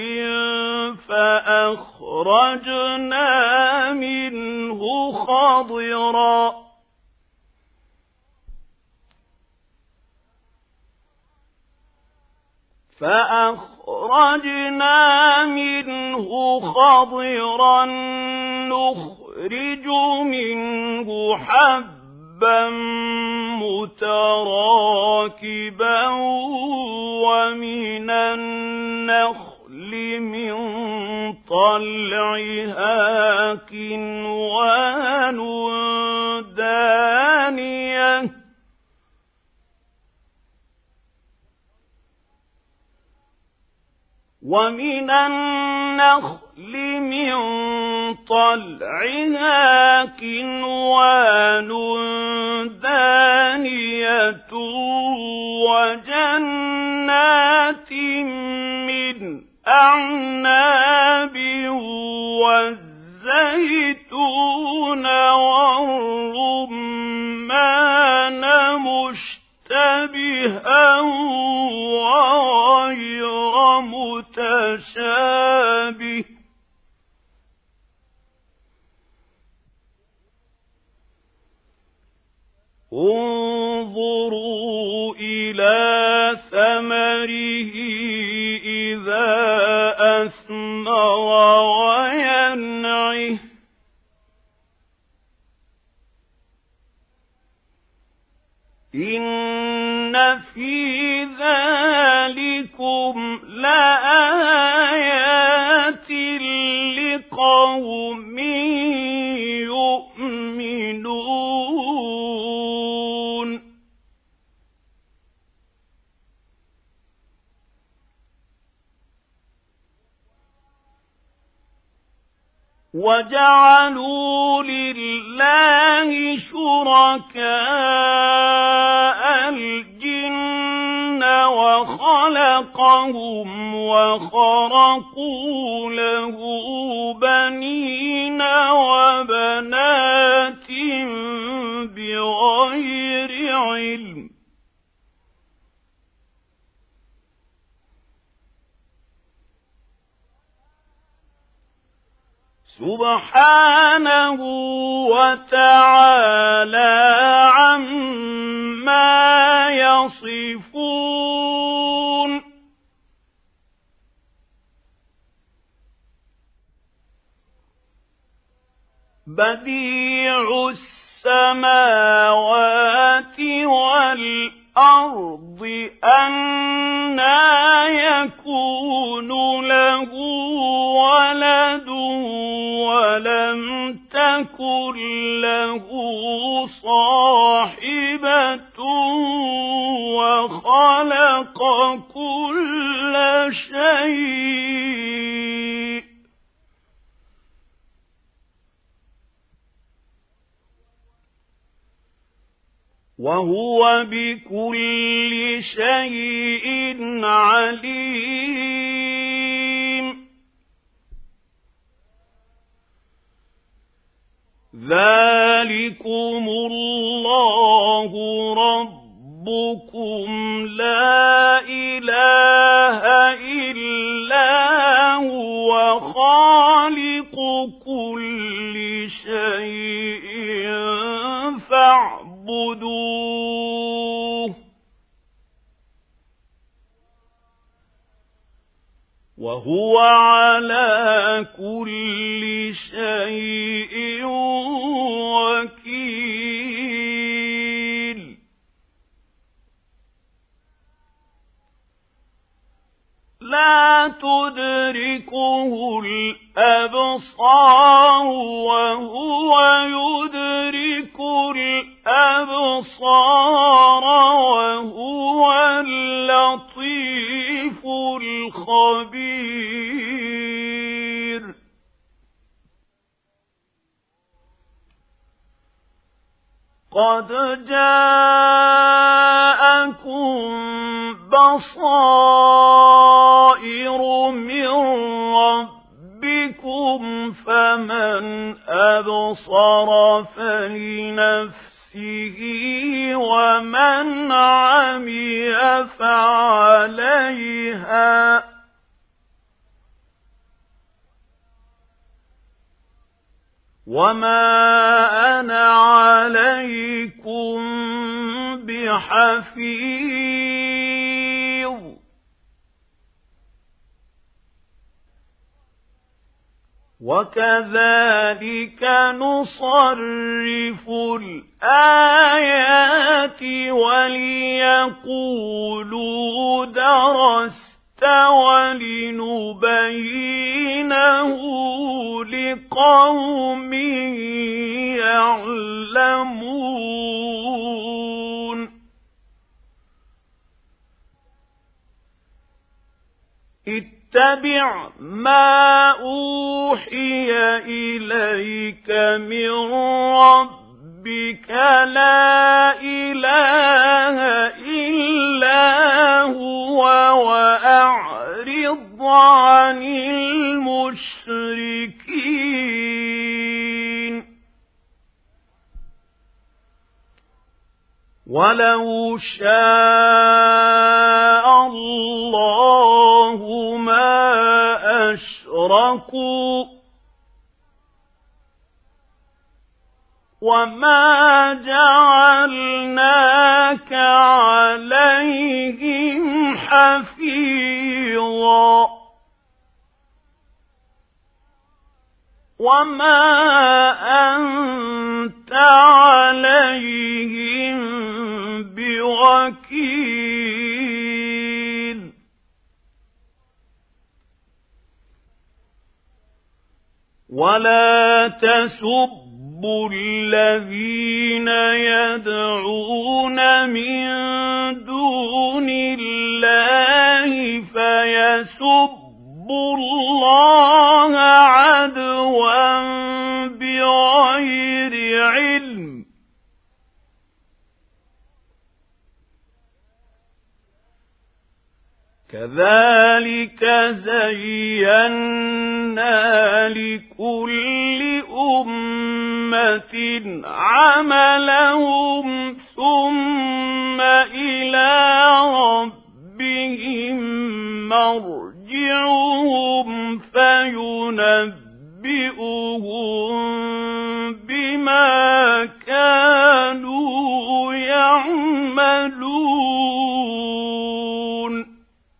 S1: فأخرجنا منه خضرا نخرج منه حبا متراكبا ومن النخل من طلعها كنوان دانية وجنات من أعناب والزيتون والرمان مشتبها وغير متشابه انظروا إلى ثمره إذا أثمر وينعه إن في ذلكم لآيات لقوم يؤمنون وجعلوا لله شركاء الجن وخلقهم وخرقوا له بنين وبنات بغير علم سبحانه وتعالى عما يصفون بديع السماوات والأرض أنى يكون له ولد ولم تكن له صاحبة وخلق كل شيء وهو بكل شيء عليم ذلكم الله ربكم لا إله إلا هو خالق كل شيء فاعبدوه وهو على كل شيء وكيل لا تدركه الأبصار وهو يدرك الأبصار وهو اللطيف الخبير قد جاء جاءكم بصائر من ربكم فمن أبصر فلنفسه ومن عمي فعليها وما أنا عليكم بحفيظ وكذلك نصرف الآيات وليقولوا درست ولنبينه لقوم يعلمون اتبع ما أوحي إليك من ربك لا إله إلا هو وأعرض عن المشركين ولو شاء الله ما أشركوا وما جعلناك عليهم حفيظا وما أنت عليهم بوكيل ولا تسبوا الذين يدعون من دون الله فيسبوا الله عدوا بغير علم كذلك زينا لكل أمة عملهم ثم إلى ربهم مرجعهم فينبئهم بما كانوا يعملون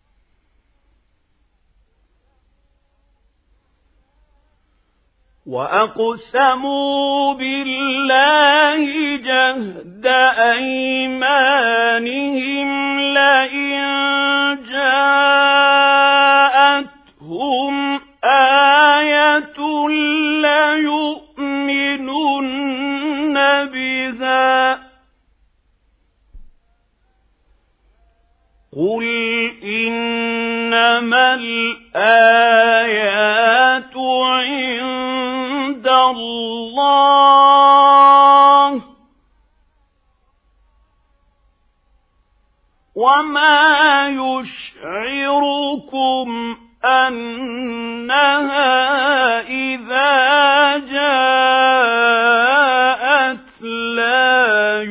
S1: وأقسموا بالله جهد أيمانهم لئن جاءتهم آية ليؤمنن بها قل إنما الآيات عند الله وما يشعركم أنها إذا جاءت لا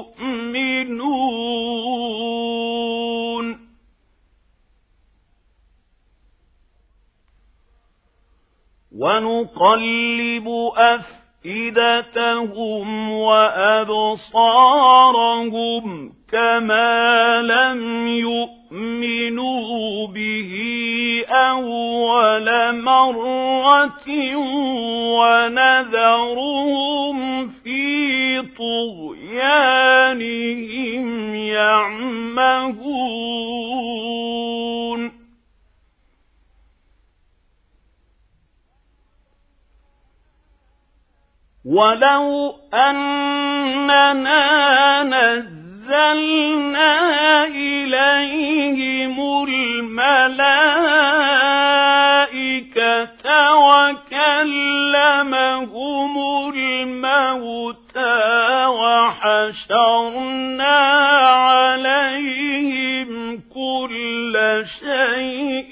S1: يؤمنون ونقلب أفئدتهم وأبصارهم كما لم يؤمنوا به أول مرة ونذرهم في طغيانهم يعمهون ولو أننا نزلنا إليهم الملائكة وكلمهم الموتى وحشرنا عليهم كل شيء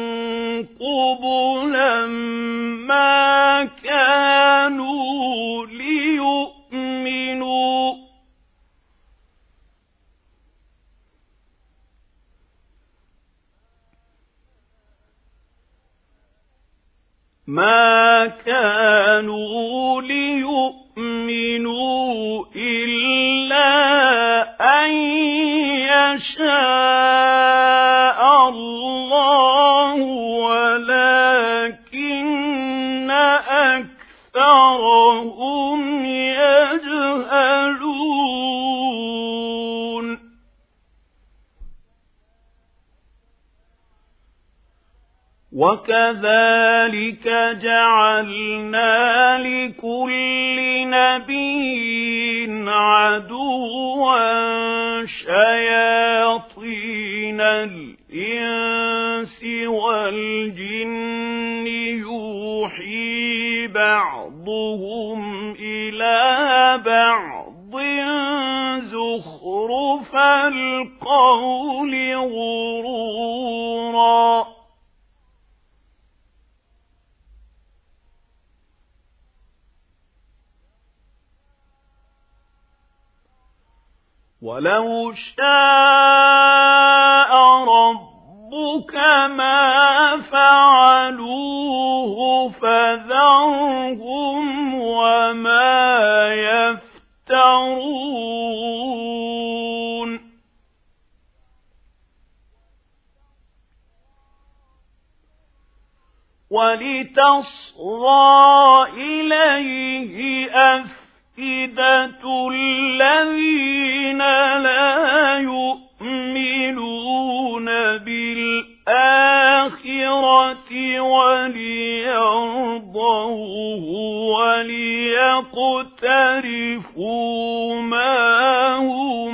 S1: قبلا ما كانوا ليؤمنوا إلا أن يشاء الله ولكن أكثرهم يجهلون وكذلك جعلنا لكل نبي عدوا شياطين الإنس والجن يوحي بعضهم إلى بعض زخرف القول غرورا ولو شاء ربك ما فعلوه فذرهم وما يفترون ولتصغى إليه أفئدة الذين لا يؤمنون بالآخرة وليرضوه وليقترفوا ما هم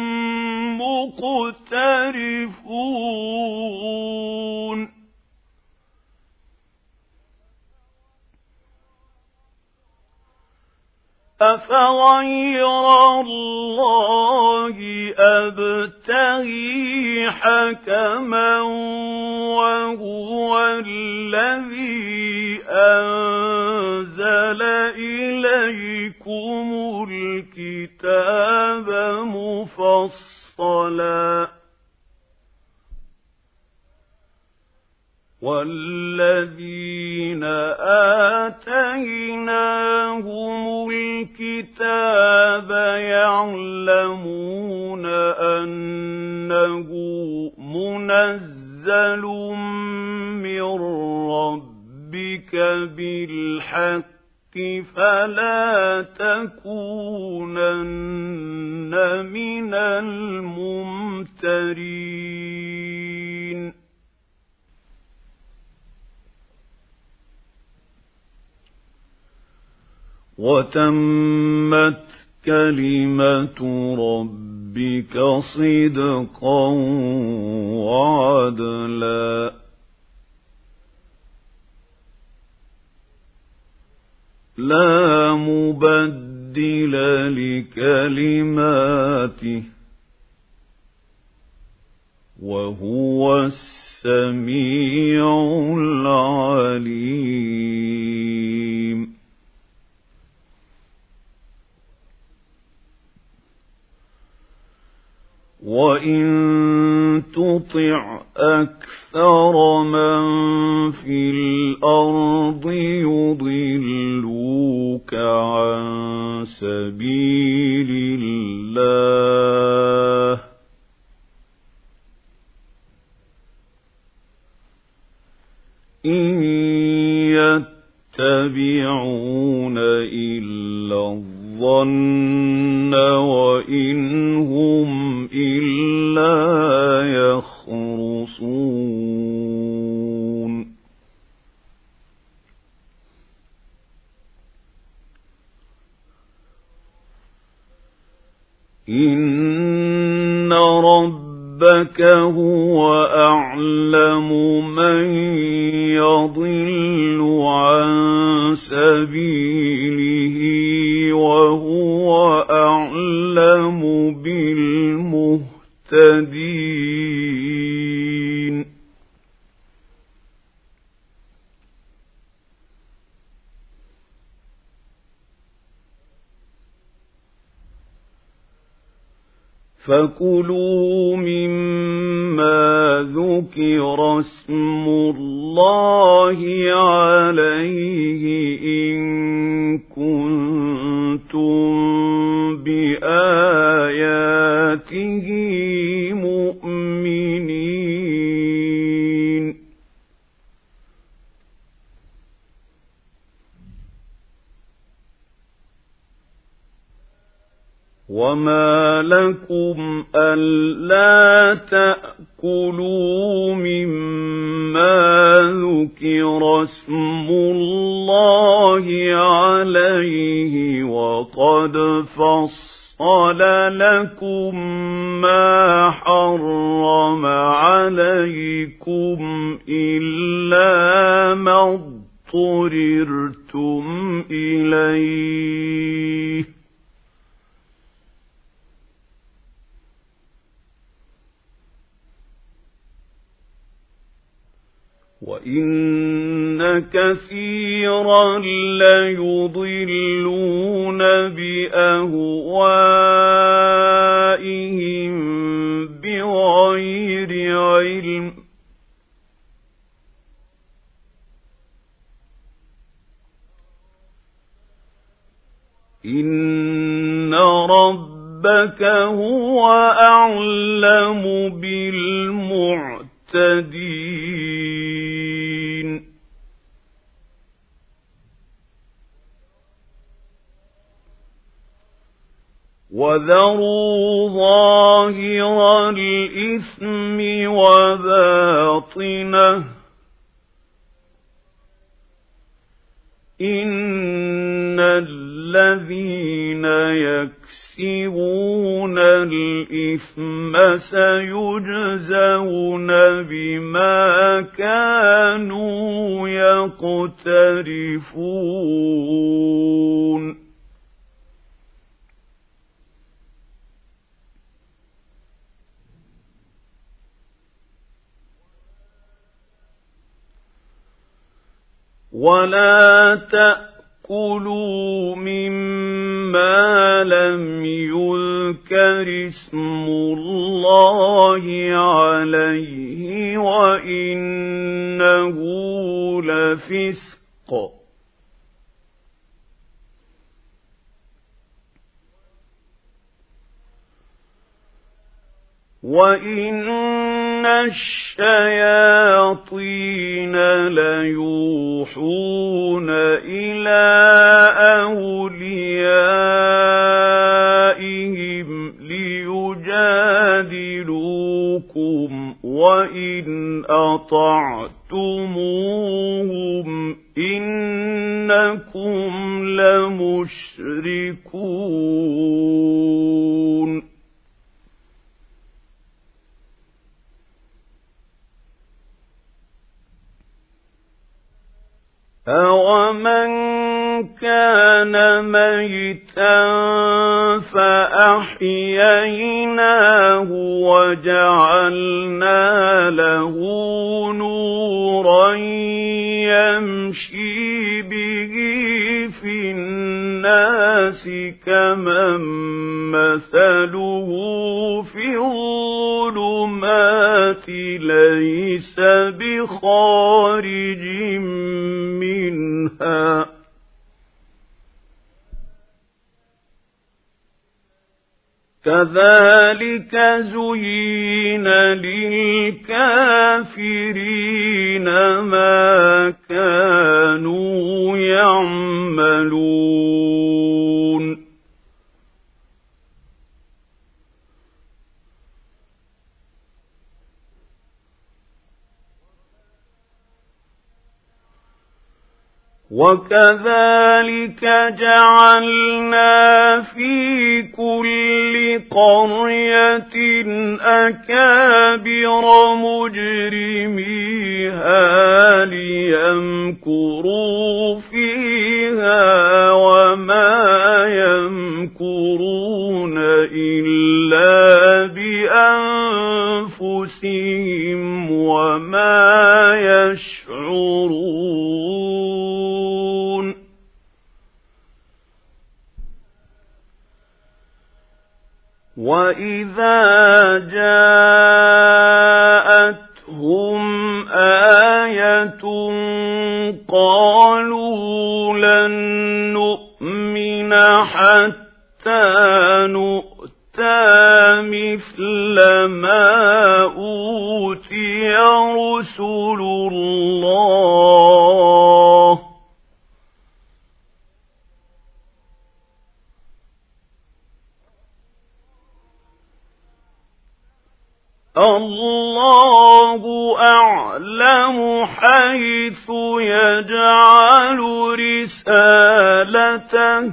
S1: مقترفون أفغير الله أبتغي حكما وهو الذي أنزل إليكم الكتاب مفصلا والذين آتيناهم الكتاب يعلمون أنه منزل من ربك بالحق فلا تكونن من الممترين وتمت كلمة ربك صدقا وعدلا لا مبدل لكلماته وهو السميع العليم وإن تطع أكثر من في الأرض يضلوك عن سبيل الله إن يتبعون إلا الظن وإن هم إلا يخرصون إن ربك هو أعلم من يضل عن سبيله وهو أعلم بالمهتدين فكلوا مما ذكر اسم الله عليه إن كنتم بآياته مؤمنين وما لكم ألا تأكلوا مما ذكر اسم الله عليه وقد فصل لكم ما حرم عليكم إلا ما اضطررتم إليه وَإِنَّ كَثِيرًا لَيُضِلُّونَ بِأَهْوَائِهِم بِغَيْرِ عِلْمٍ إِنَّ رَبَّكَ هُوَ أَعْلَمُ بِالْمُعْتَدِينَ وَذَرُوا ظَاهِرَ الْإِثْمِ وَبَاطِنَهُ إِنَّ الَّذِينَ يَكْسِبُونَ الْإِثْمَ سَيُجْزَوْنَ بِمَا كَانُوا يَقْتَرِفُونَ وَلَا تَأْكُلُوا مِمَّا لَمْ يُذْكَرِ اسْمُ اللَّهِ عَلَيْهِ وَإِنَّهُ لَفِسْقٌ وَإِنَّ الشَّيَاطِينَ لَيُوحُونَ إِلَىٰ أَوْلِيَائِهِمْ لِيُجَادِلُوكُمْ وَإِنْ أَطَعْتُمُوهُمْ إِنَّكُمْ لَمُشْرِكُونَ أَوَمَنْ كَانَ مَيْتًا فَأَحْيَيْنَاهُ وَجَعَلْنَا لَهُ نُورًا يَمْشِي بِهِ فِي النَّاسِ كَمَن مَّثَلُهُ فِي الظُّلُمَاتِ لَيْسَ بِخَارِجٍ منها كذلك زين للكافرين ما كانوا يعملون وَكَذَلِكَ جَعَلْنَا فِي كُلِّ قَرْيَةٍ أَكَابِرَ مُجْرِمِيهَا لِيَمْكُرُوا فِيهَا وَمَا يَمْكُرُونَ إِلَّا بِأَنفُسِهِمْ وَمَا يَشْعُرُونَ وَإِذْ وإذا جاءتهم آية قالوا لن نؤمن حتى نؤتى مثل ما أوتي رسل الله الله أعلم حيث يجعل رسالته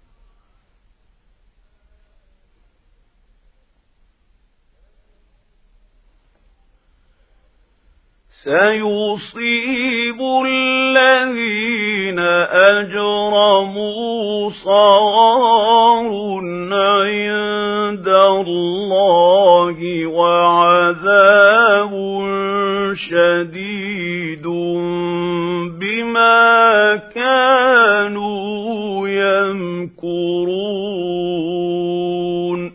S1: سيصيب الذين أجرموا صغار عند الله وعذاب شديد بما كانوا يمكرون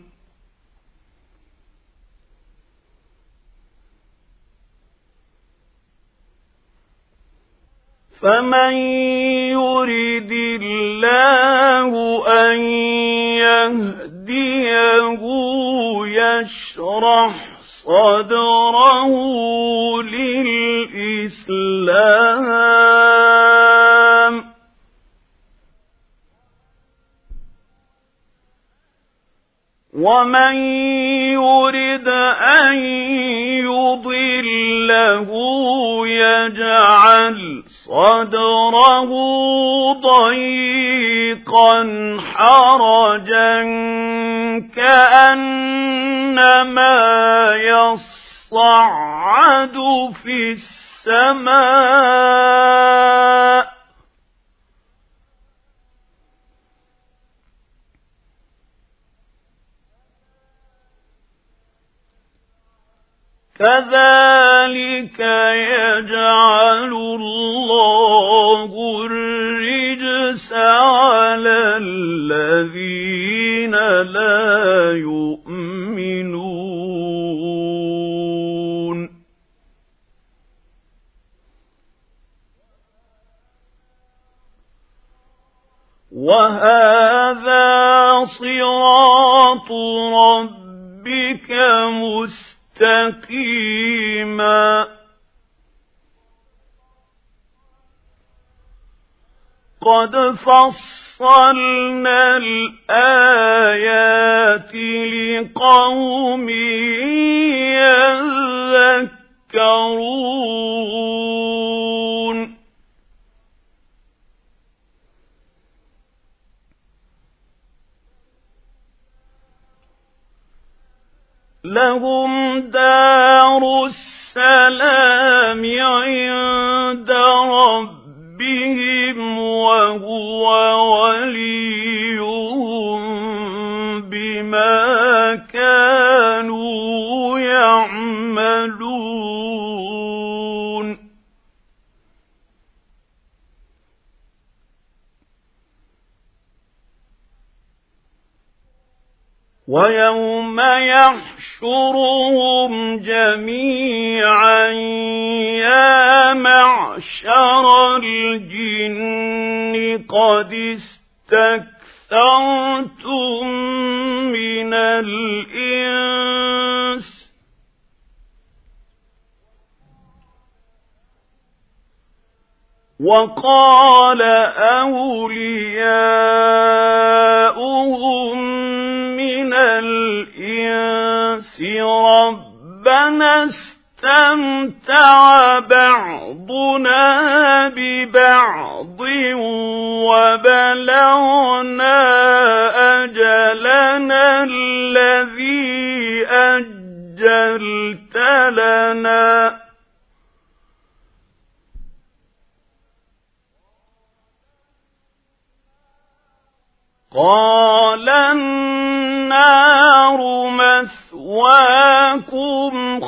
S1: فمن يرد الله أن يهديه يشرح صدره للإسلام ومن يرد أن يضله يجعل صدره ضيقا حرجا كأنما يصعد في السماء كذلك يجعل الله الرجس على الذين لا يؤمنون وهذا صراط ربك مستقيما قد فصلنا الآيات لقوم يذكرون لهم دار السلام عند ربهم وهو وليهم بما كانوا يعملون ويوم يحشرهم جميعا يا معشر الجن قد استكثرتم من الإنس وقال أولياؤهم من الإنس ربنا استمتع بعضنا ببعض وبلغنا أجلنا الذي أجلت لنا قال النار مثواكم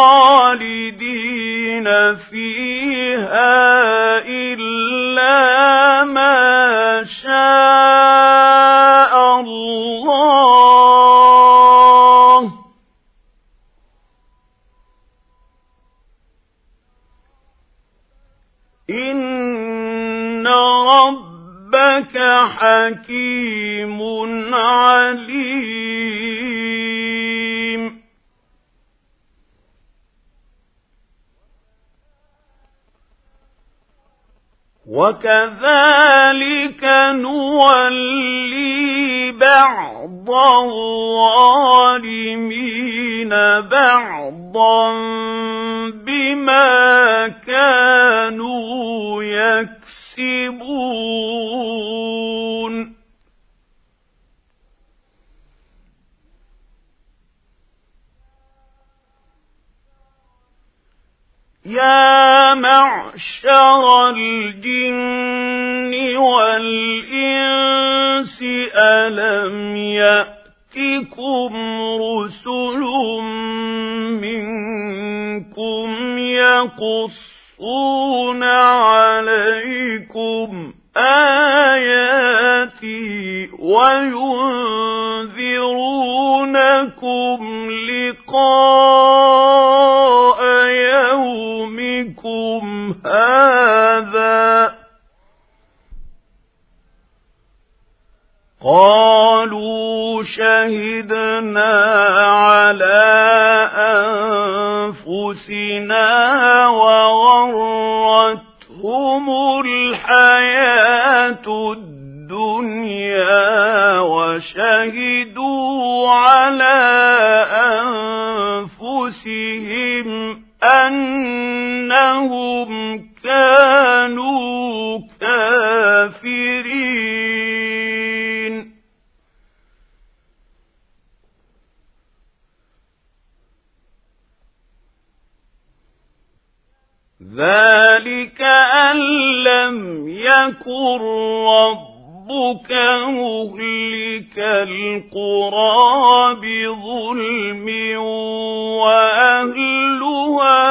S1: خالدين فيها إلا ما شاء الله إن ربك حكيم عليم وكذلك نولي بعض الظالمين بعضا بما كانوا يكسبون يا معشر الجن والإنس ألم يأتكم رسل منكم يقصون عليكم آياتي وينذرونكم لقاء يومكم هذا قالوا شهدنا على أنفسنا وغرتهم الحياة الدنيا وشهدوا على أنفسهم أنهم كانوا كافرين ذلك أن لم يكن ربك مهلك القرى بظلم وأهلها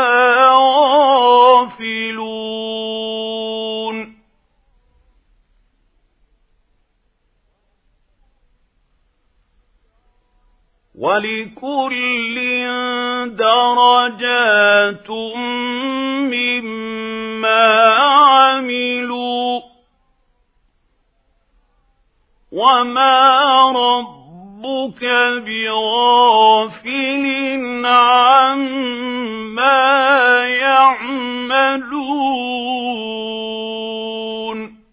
S1: غافلون ولكل درجات مما عملوا وما ربك بغافل عما يعملون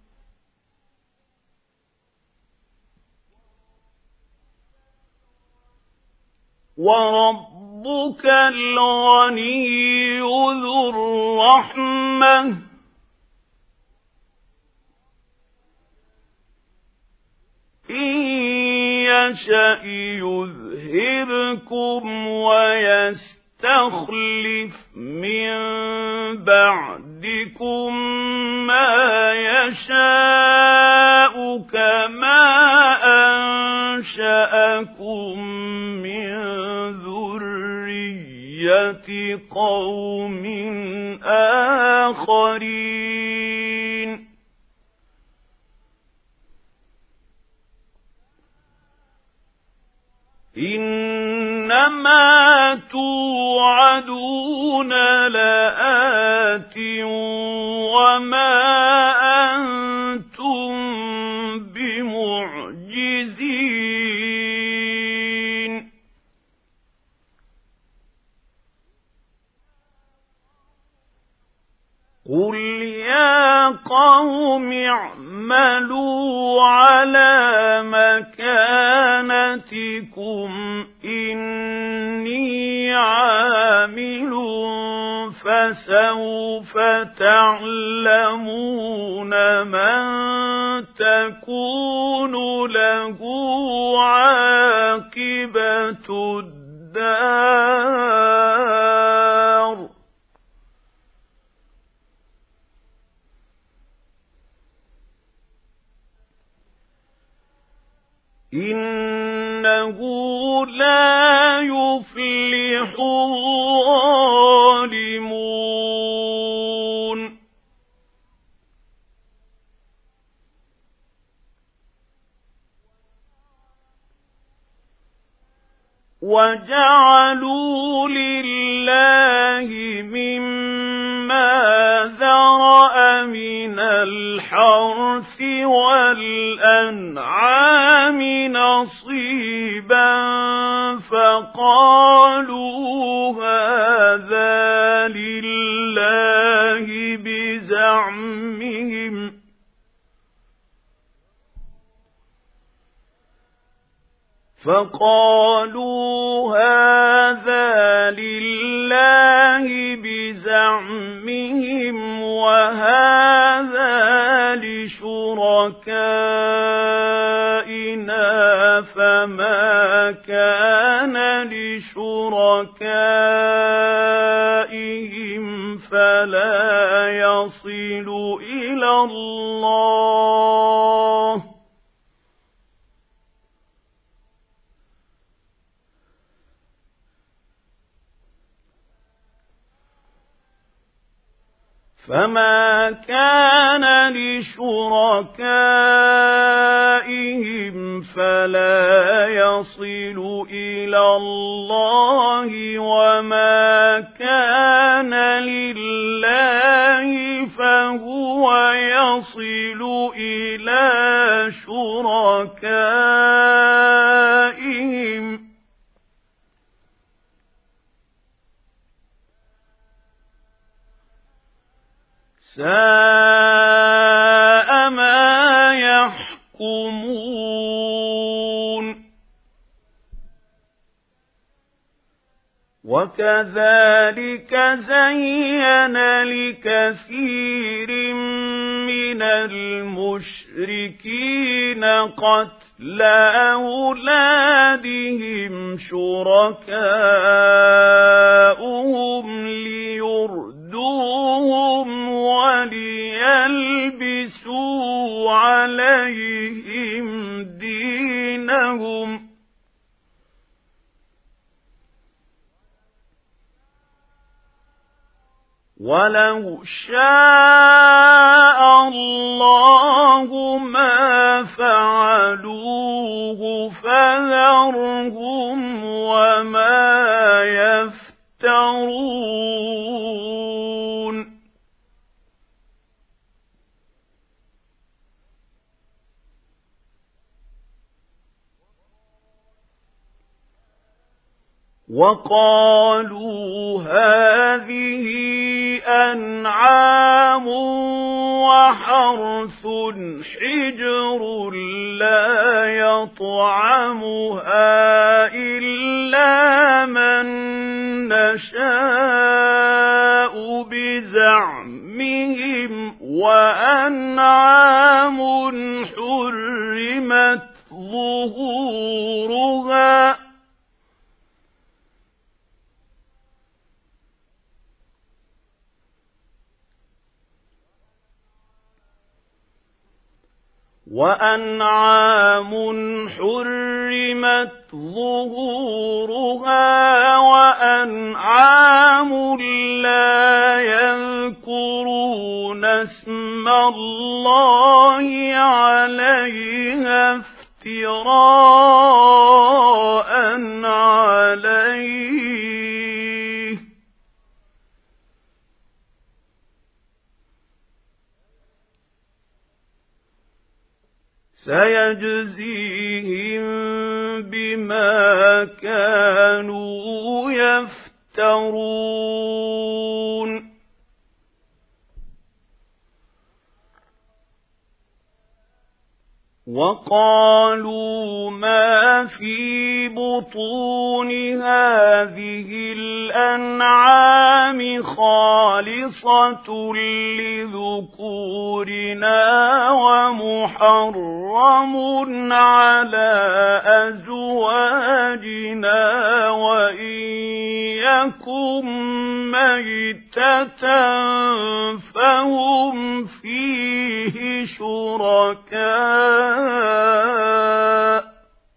S1: وربك الغني ذو الرحمة إن يشأ يذهبكم ويستخلف من بعدكم ما يشاء كما أنشأكم من ذرية قوم آخرين إنما توعدون لآت وما أنتم بمعجزين قل يا قوم اعملوا على مكانتكم إني عامل فسوف تعلمون من تكون له عاقبة الدار إنه لا يفلح الظالمون وجعلوا لله مما ذرأ الْحَرْثِ وَالْأَنْعَامِ نَصِيبًا فَقَالُوا هَٰذَا لِلَّهِ بِزَعْمِهِمْ وَهَٰذَا لِشُرَكَائِنَا فَمَا كَانَ لِشُرَكَائِهِمْ فَلَا يَصِلُ إِلَى اللَّهِ فَمَا كَانَ لِشُرَكَائِهِمْ فَلَا يَصِلُ إِلَى اللَّهِ وَمَا كَانَ لِلَّهِ فَهُوَ يَصِلُ إِلَى شُرَكَائِهِمْ سَاءَ مَا يَحْكُمُونَ وَكَذَلِكَ زَيَّنَ لِكَثِيرٍ مِّنَ الْمُشْرِكِينَ قَتْلَ أَوْلَادِهِمْ شُرَكَاؤُهُمْ لِيُرْدُوهُمْ وَلِيَلْبِسُوا عَلَيْهِمْ دِينَهُمْ وَلَوْ شَاءَ اللَّهُ مَا فَعَلُوهُ فَذَرْهُمْ وَمَا يَفْتَرُونَ وَقَالُوا هَٰذِهِ أَنْعَامٌ وَحَرْثٌ حِجْرٌ لَّا يَطْعَمُهَا إِلَّا مَن نَّشَاءُ بِزَعْمِهِمْ وَأَنْعَامٌ حُرِّمَتْ ظُهُورُهَا وَأَنْعَامٌ لَّا يَذْكُرُونَ اسْمَ اللَّهِ عَلَيْهَا افْتِرَاءً عَلَيْهِ سَيَجْزِيهِم بِمَا كَانُوا يَفْتَرُونَ وَقَالُوا مَا فِي بُطُونِ هَٰذِهِ الْأَنْعَامِ خَالِصَةٌ لِّذُكُورِنَا وَمُحَرَّمٌ عَلَىٰ أَزْوَاجِنَا وَإِن يَكُن مَّيْتَةً فَهُمْ فِيهِ شُرَكَاءُ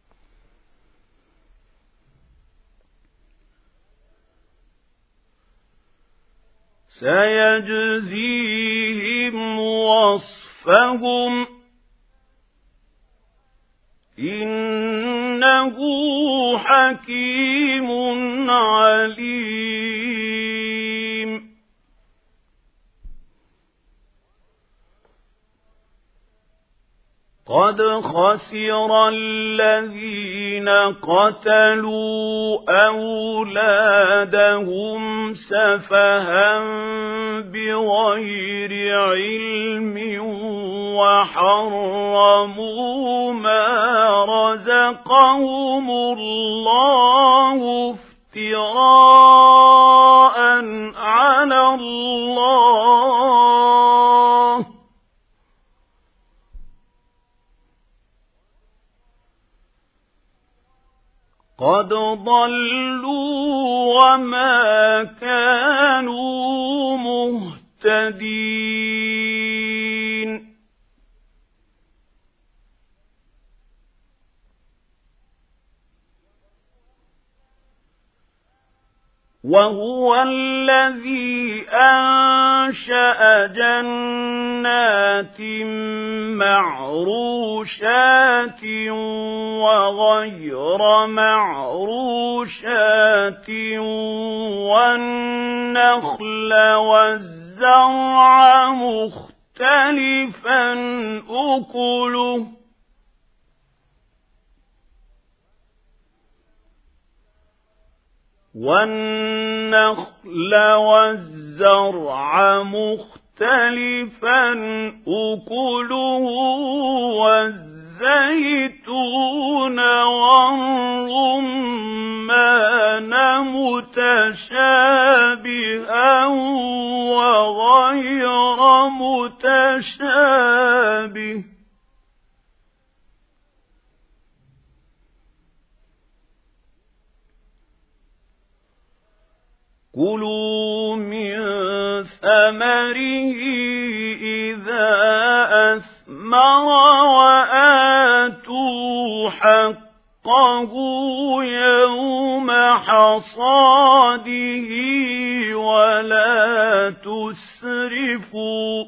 S1: سَيَجْزِيهِمْ وَصْفَهُمْ إِنَّهُ حَكِيمٌ عَلِيمٌ قد خسر الذين قتلوا أولادهم سفها بغير علم وحرموا ما رزقهم الله افتراء على الله قد ضلوا وما كانوا مهتدين وهو الذي أنشأ جنات معروشات وغير معروشات والنخل والزرع مختلفا أكله والنخل والزرع مختلفا أكله والزيتون والرمان متشابها وغير متشابه كلوا من ثمره إذا أثمر وآتوا حقه يوم حصاده ولا تسرفوا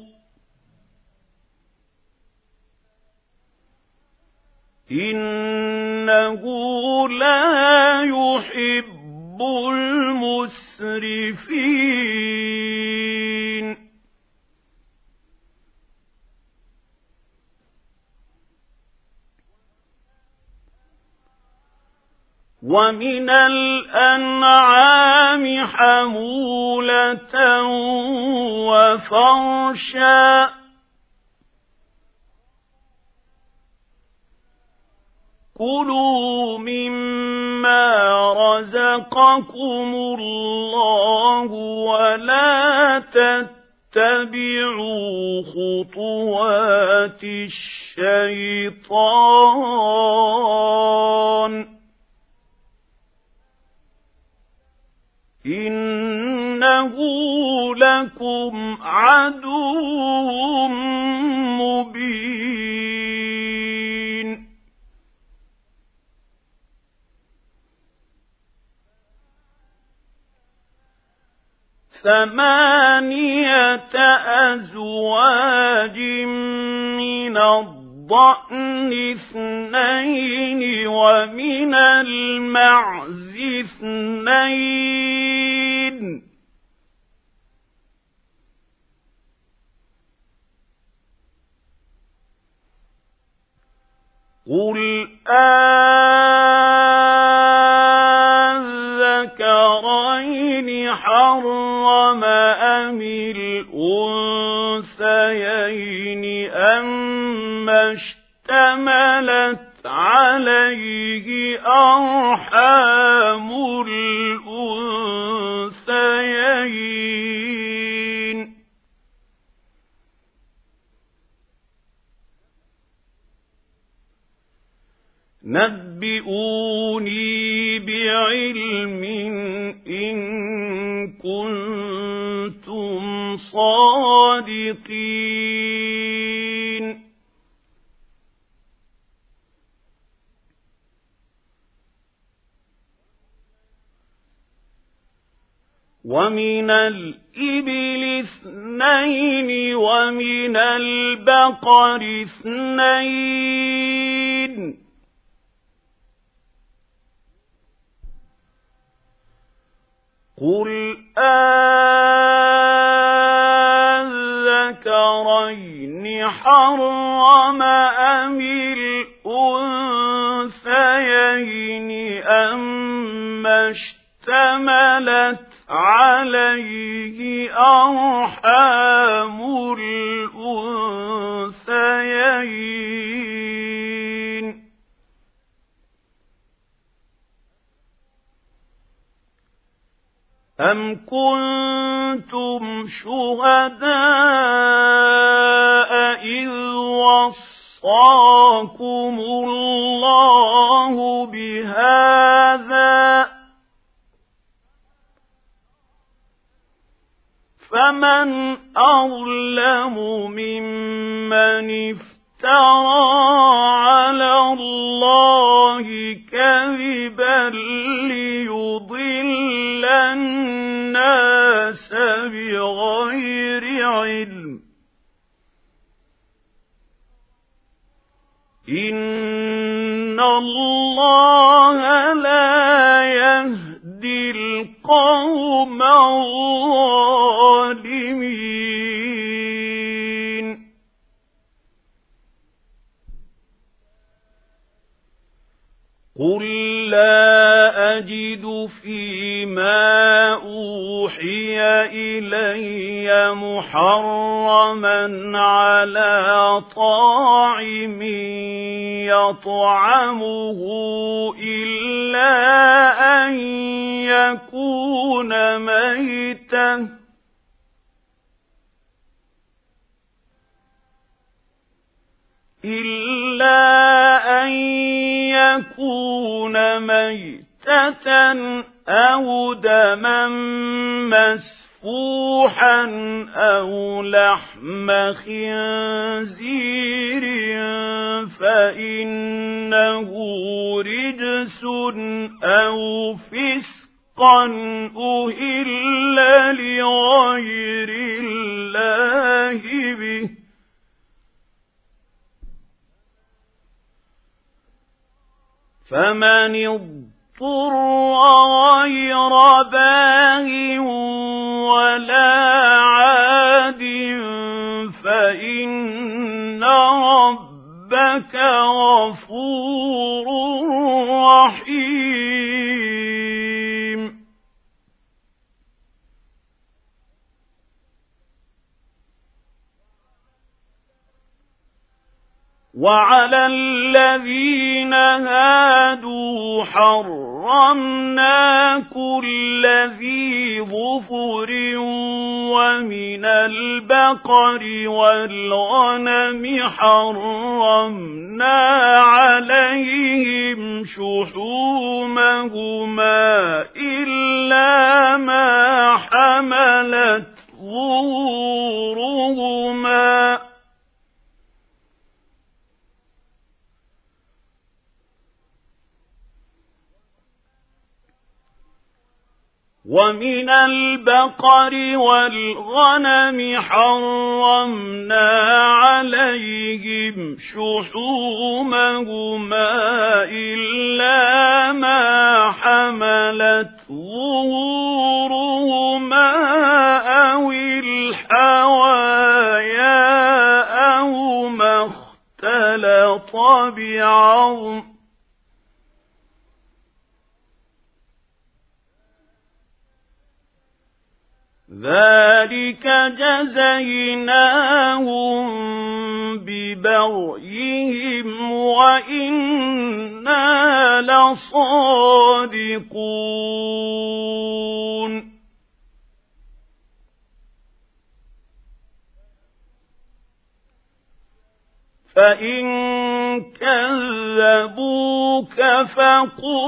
S1: إنه لا يحب المسرفين ومن الأنعام حمولة وفرشا كلوا مما رزقكم الله ولا تتبعوا خطوات الشيطان إنه لكم عدو مبين ثمانية أزواج من الضأن اثنين ومن المعز اثنين قل أذكرين حرم أم الأنثيين أما اشتملت عليه أرحام الأنثيين نبئوني بعلم إن كنتم صادقين ومن الإبل اثنين ومن البقر اثنين قل أذكرين حرم أم الأنثيين أما اشتملت عليه أرحام الأنثيين أم كنتم شهداء إذ وصاكم الله بهذا فمن أظلم ممن افترى على الله كذبا ليضل الناس بغير علم إن الله لا يهدي القوم الظالمين قل لا أجد فيما أوحي إلي محرما على طاعم يطعمه إلا أن يكون ميتة أو دما مسفوحا أو لحم خنزير فإنه رجس أو فسقا أهل لغير الله به فمن اضطر غير باغ ولا عاد فإن ربك غفور رحيم وعلى الذين هادوا حرمنا كل ذي ظفر ومن البقر والغنم حرمنا عليهم شحومهما إلا ما حملت ظهورهما ومن البقر والغنم حرمنا عليهم شحومهما إلا ما حملت ظهورهما أو الحوايا أو ما اختلط بعظم ذلك جزيناهم ببغيهم وإنا لصادقون فإن كذبوك فقل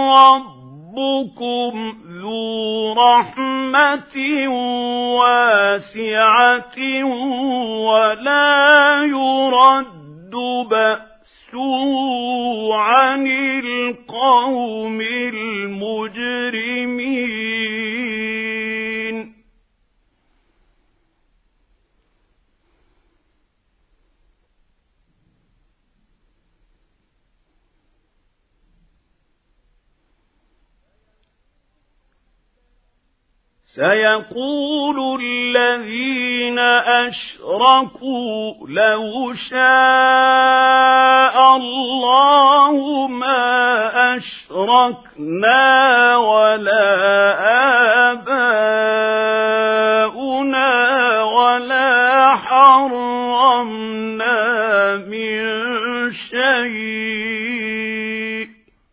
S1: ربكم ذو رحمة واسعة ولا يرد بأسه عن القوم المجرمين سيقول الذين أشركوا لو شاء الله ما أشركنا ولا آباؤنا ولا حرمنا من شيء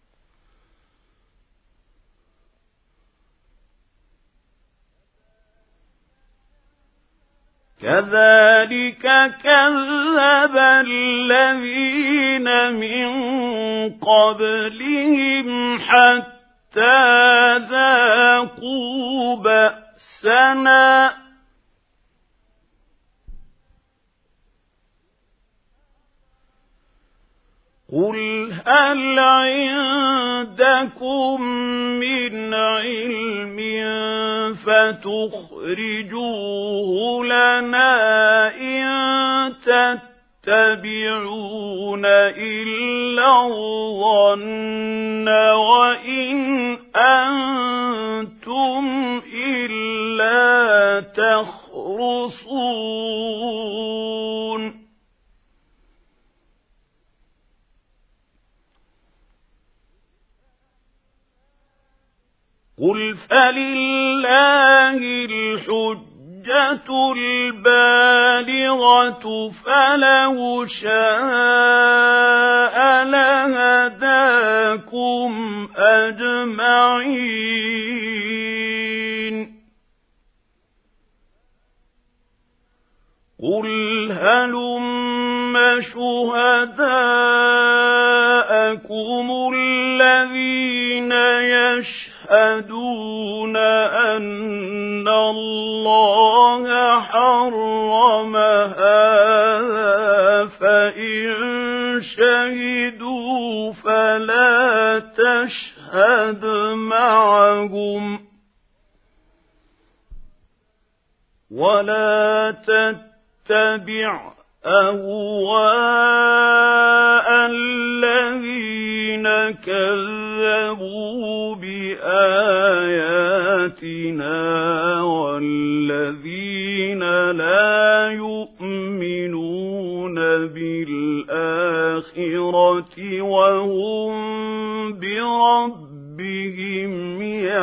S1: كذلك كذب الذين من قبلهم حتى ذاقوا بأسنا قل هل عندكم من علم فتخرجوه لنا إن تتبعون إلا الظن وإن أنتم إلا تخرصون قل فلله الحجة البالغة فلو شاء لهداكم أجمعين قل هلم شهداءكم الذين يشهدون أن الله حرم هذا فإن شهدوا فلا تشهد معهم ولا تتبع أهواء الذين كذبوا بآياتنا والذين لا يؤمنون بالآخرة وهم بربهم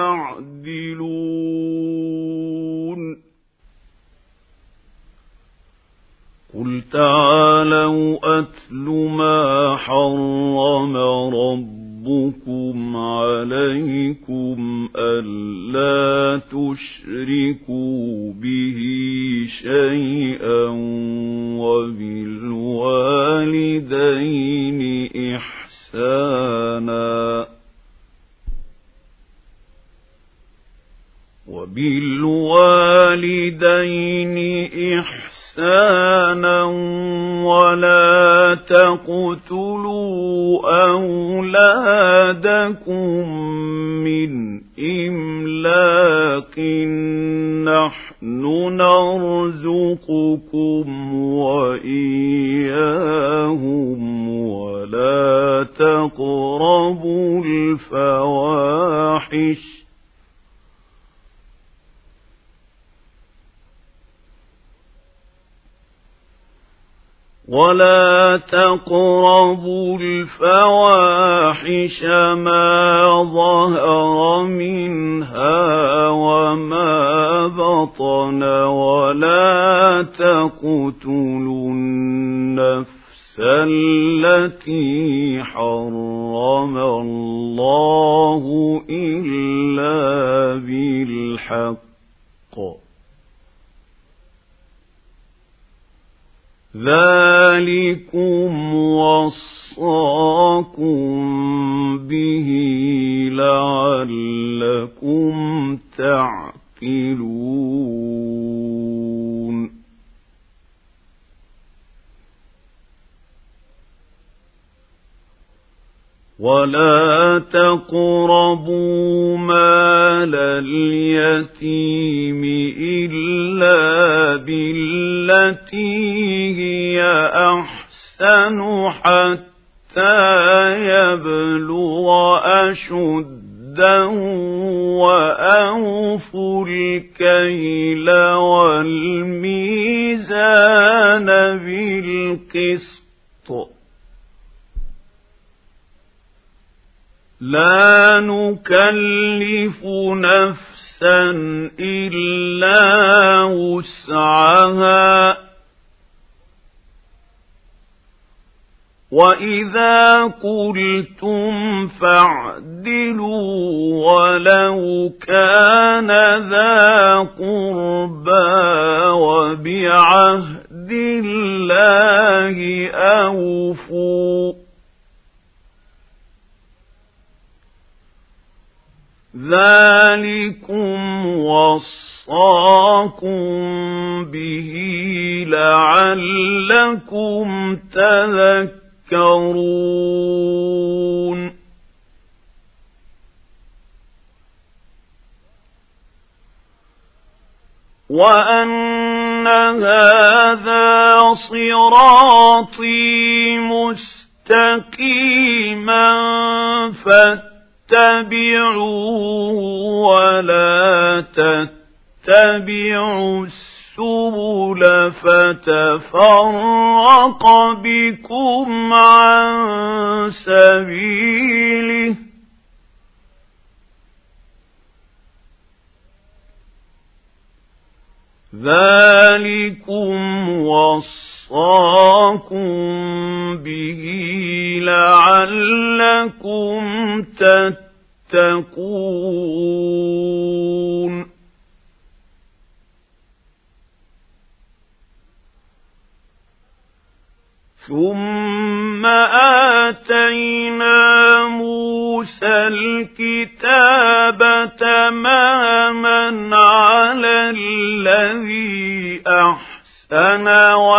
S1: يعدلون قل تعالوا أتل ما حرم ربكم عليكم ألا تشركوا به شيئا وبالوالدين إحسانا إحسانا ولا تقتلوا أولادكم من إملاق نحن نرزقكم وإياهم ولا تقربوا الفواحش ما ظهر منها وما بطن ولا تقتلوا النفس التي حرم الله إلا بالحق ذلكم وصاكم به لعلكم تعقلون ولا تقربوا مال اليتيم إلا بالتي هي أحسن حتى يبلغ أشده وهدى وأوفوا الكيل والميزان بالقسط لا نكلف نفسا إلا وسعها وإذا قلتم فاعدلوا ولو كان ذا قربى وبعهد الله أوفوا ذلكم وصاكم به لعلكم تذكرون وأن هذا صراطي مستقيما فاتبعوه ولا تتبعوا السبل فتفرق بكم عن سبيله ذلكم وصاكم به لعلكم تتقون ثم آتينا موسى الكتاب تماما على الذي أحسن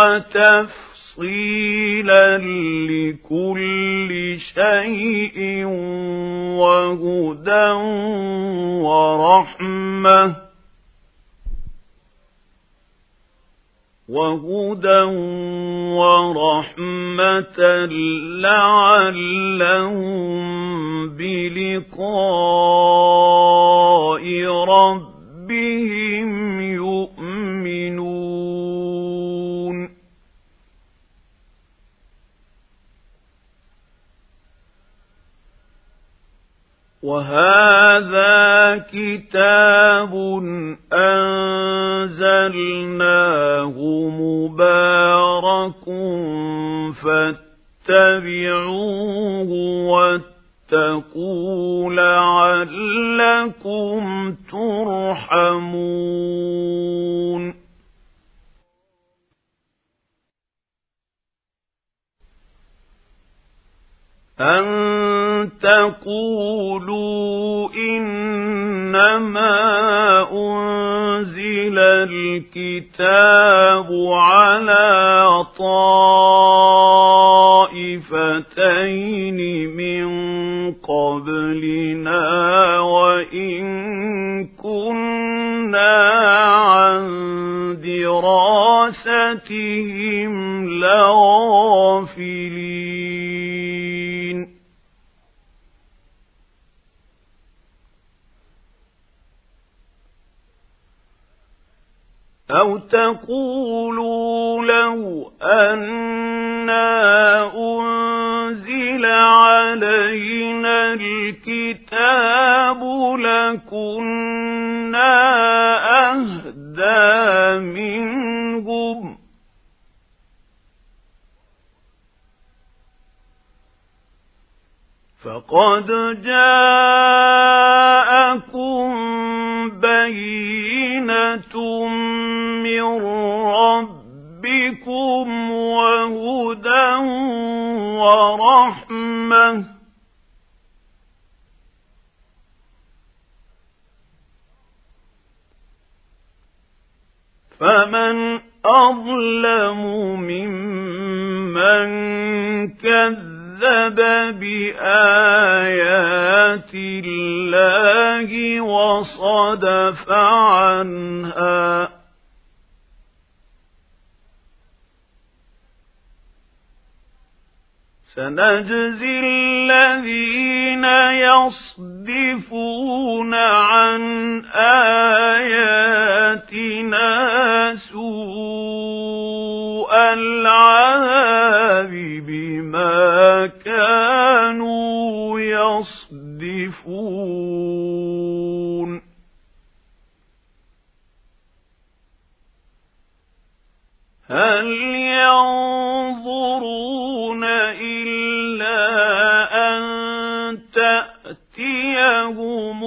S1: وتفصيلا لكل شيء وهدى ورحمة لعلهم بلقاء ربهم يؤمنون وهذا كتاب أنزلناه مبارك فاتبعوه واتقوا لعلكم ترحمون أن تقولوا إنما أنزل الكتاب على طائفتين من قبلنا وإن كنا عن دراستهم لغافلين أو تقولوا لو أنا أنزل علينا الكتاب لكنا أهدى منهم فقد جاءكم بينة من ربكم وهدى ورحمة فمن أظلم ممن كذب بآيات الله وصدف عنها سنجزي الذين يصدفون عن آياتنا سوء العذاب بما كانوا يصدفون هل ينظرون إلا أن تأتيهم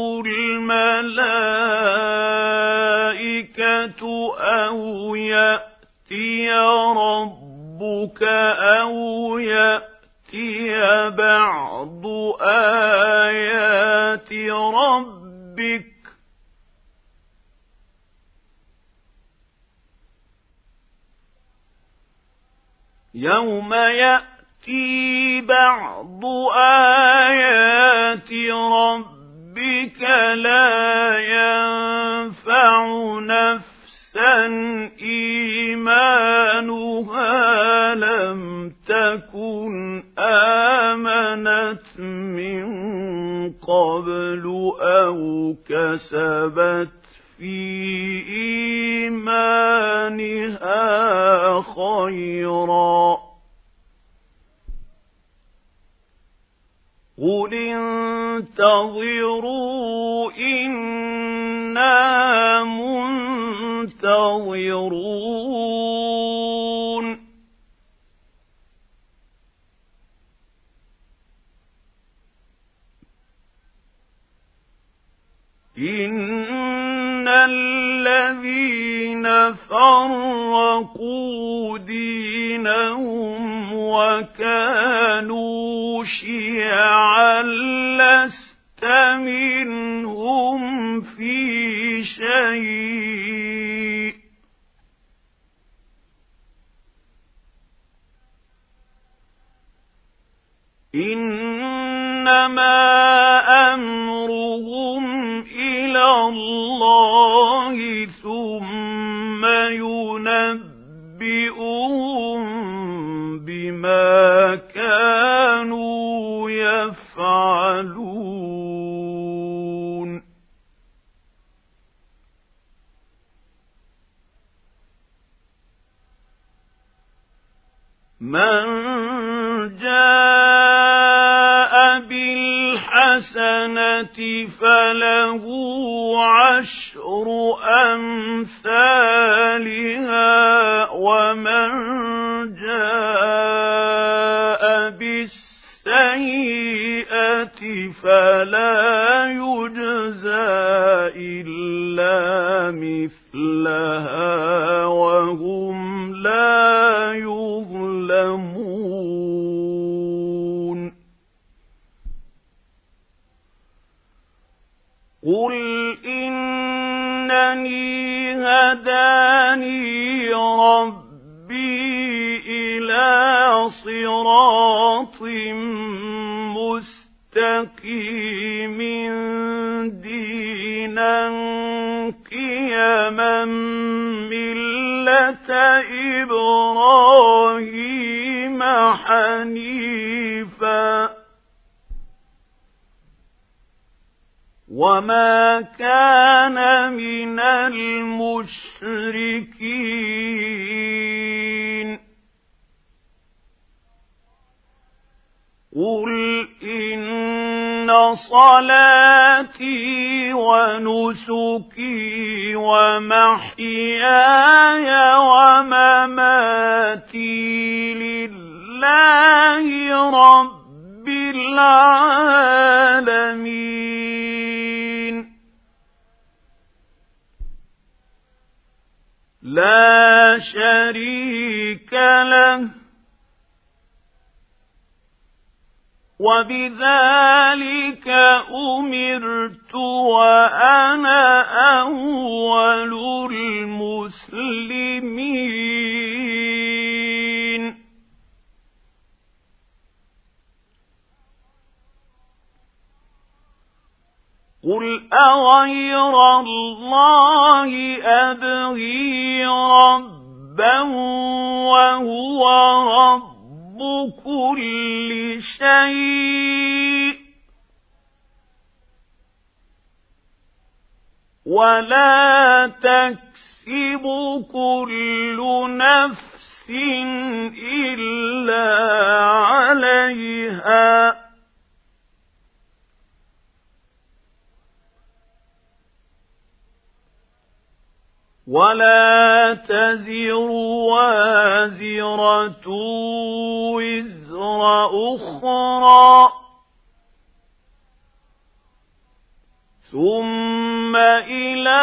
S1: الملائكة أو يأتي ربك أو يأتي بعض آيات ربك يوم يأتي بعض آيات ربك لا ينفع نفسا إيمانها لم تكن آمنت من قبل أو كسبت في إيمانها خيرا قل انتظروا إنا منتظرون إن الذين فرقوا دينهم وكانوا شيعا لست منهم في شيء إنما أمرهم إلى الله ثم ينبئهم بما كانوا يفعلون من جاء بالحسنة فله عشر أمثالها ومن جاء بالسيئة فلا يجزى إلا مثلها وهم لا يظلمون قل إنني هداني ربي إلى صراط مستقيم دينا قيما ملة إبراهيم حنيفا وما كان من المشركين قل إن صلاتي ونسكي ومحياي ومماتي لله رب العالمين لا شريك له وبذلك أمرت وأنا أول المسلمين قل أغير الله أبغي ربا وهو رب كل شيء ولا تكسب كل نفس إلا عليها ولا تزر وازرة وزر أخرى ثم إلى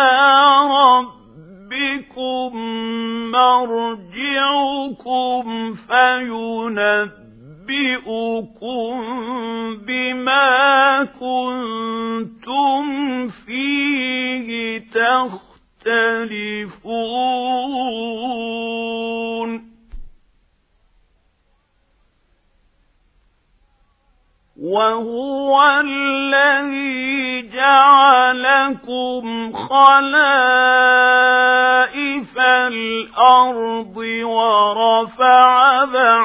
S1: ربكم مرجعكم فينبئكم بما كنتم فيه تختلفون وهو الذي جعلكم خلائف الأرض ورفع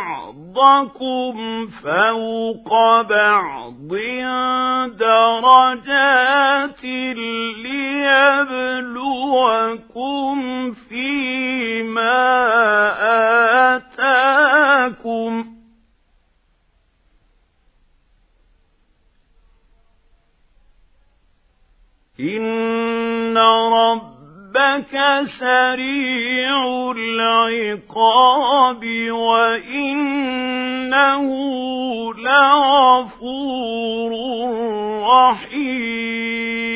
S1: بعضكم فوق بعض درجات ليبلوكم فيما آتاكم إن ربك سريع العقاب وإنه لغفور رحيم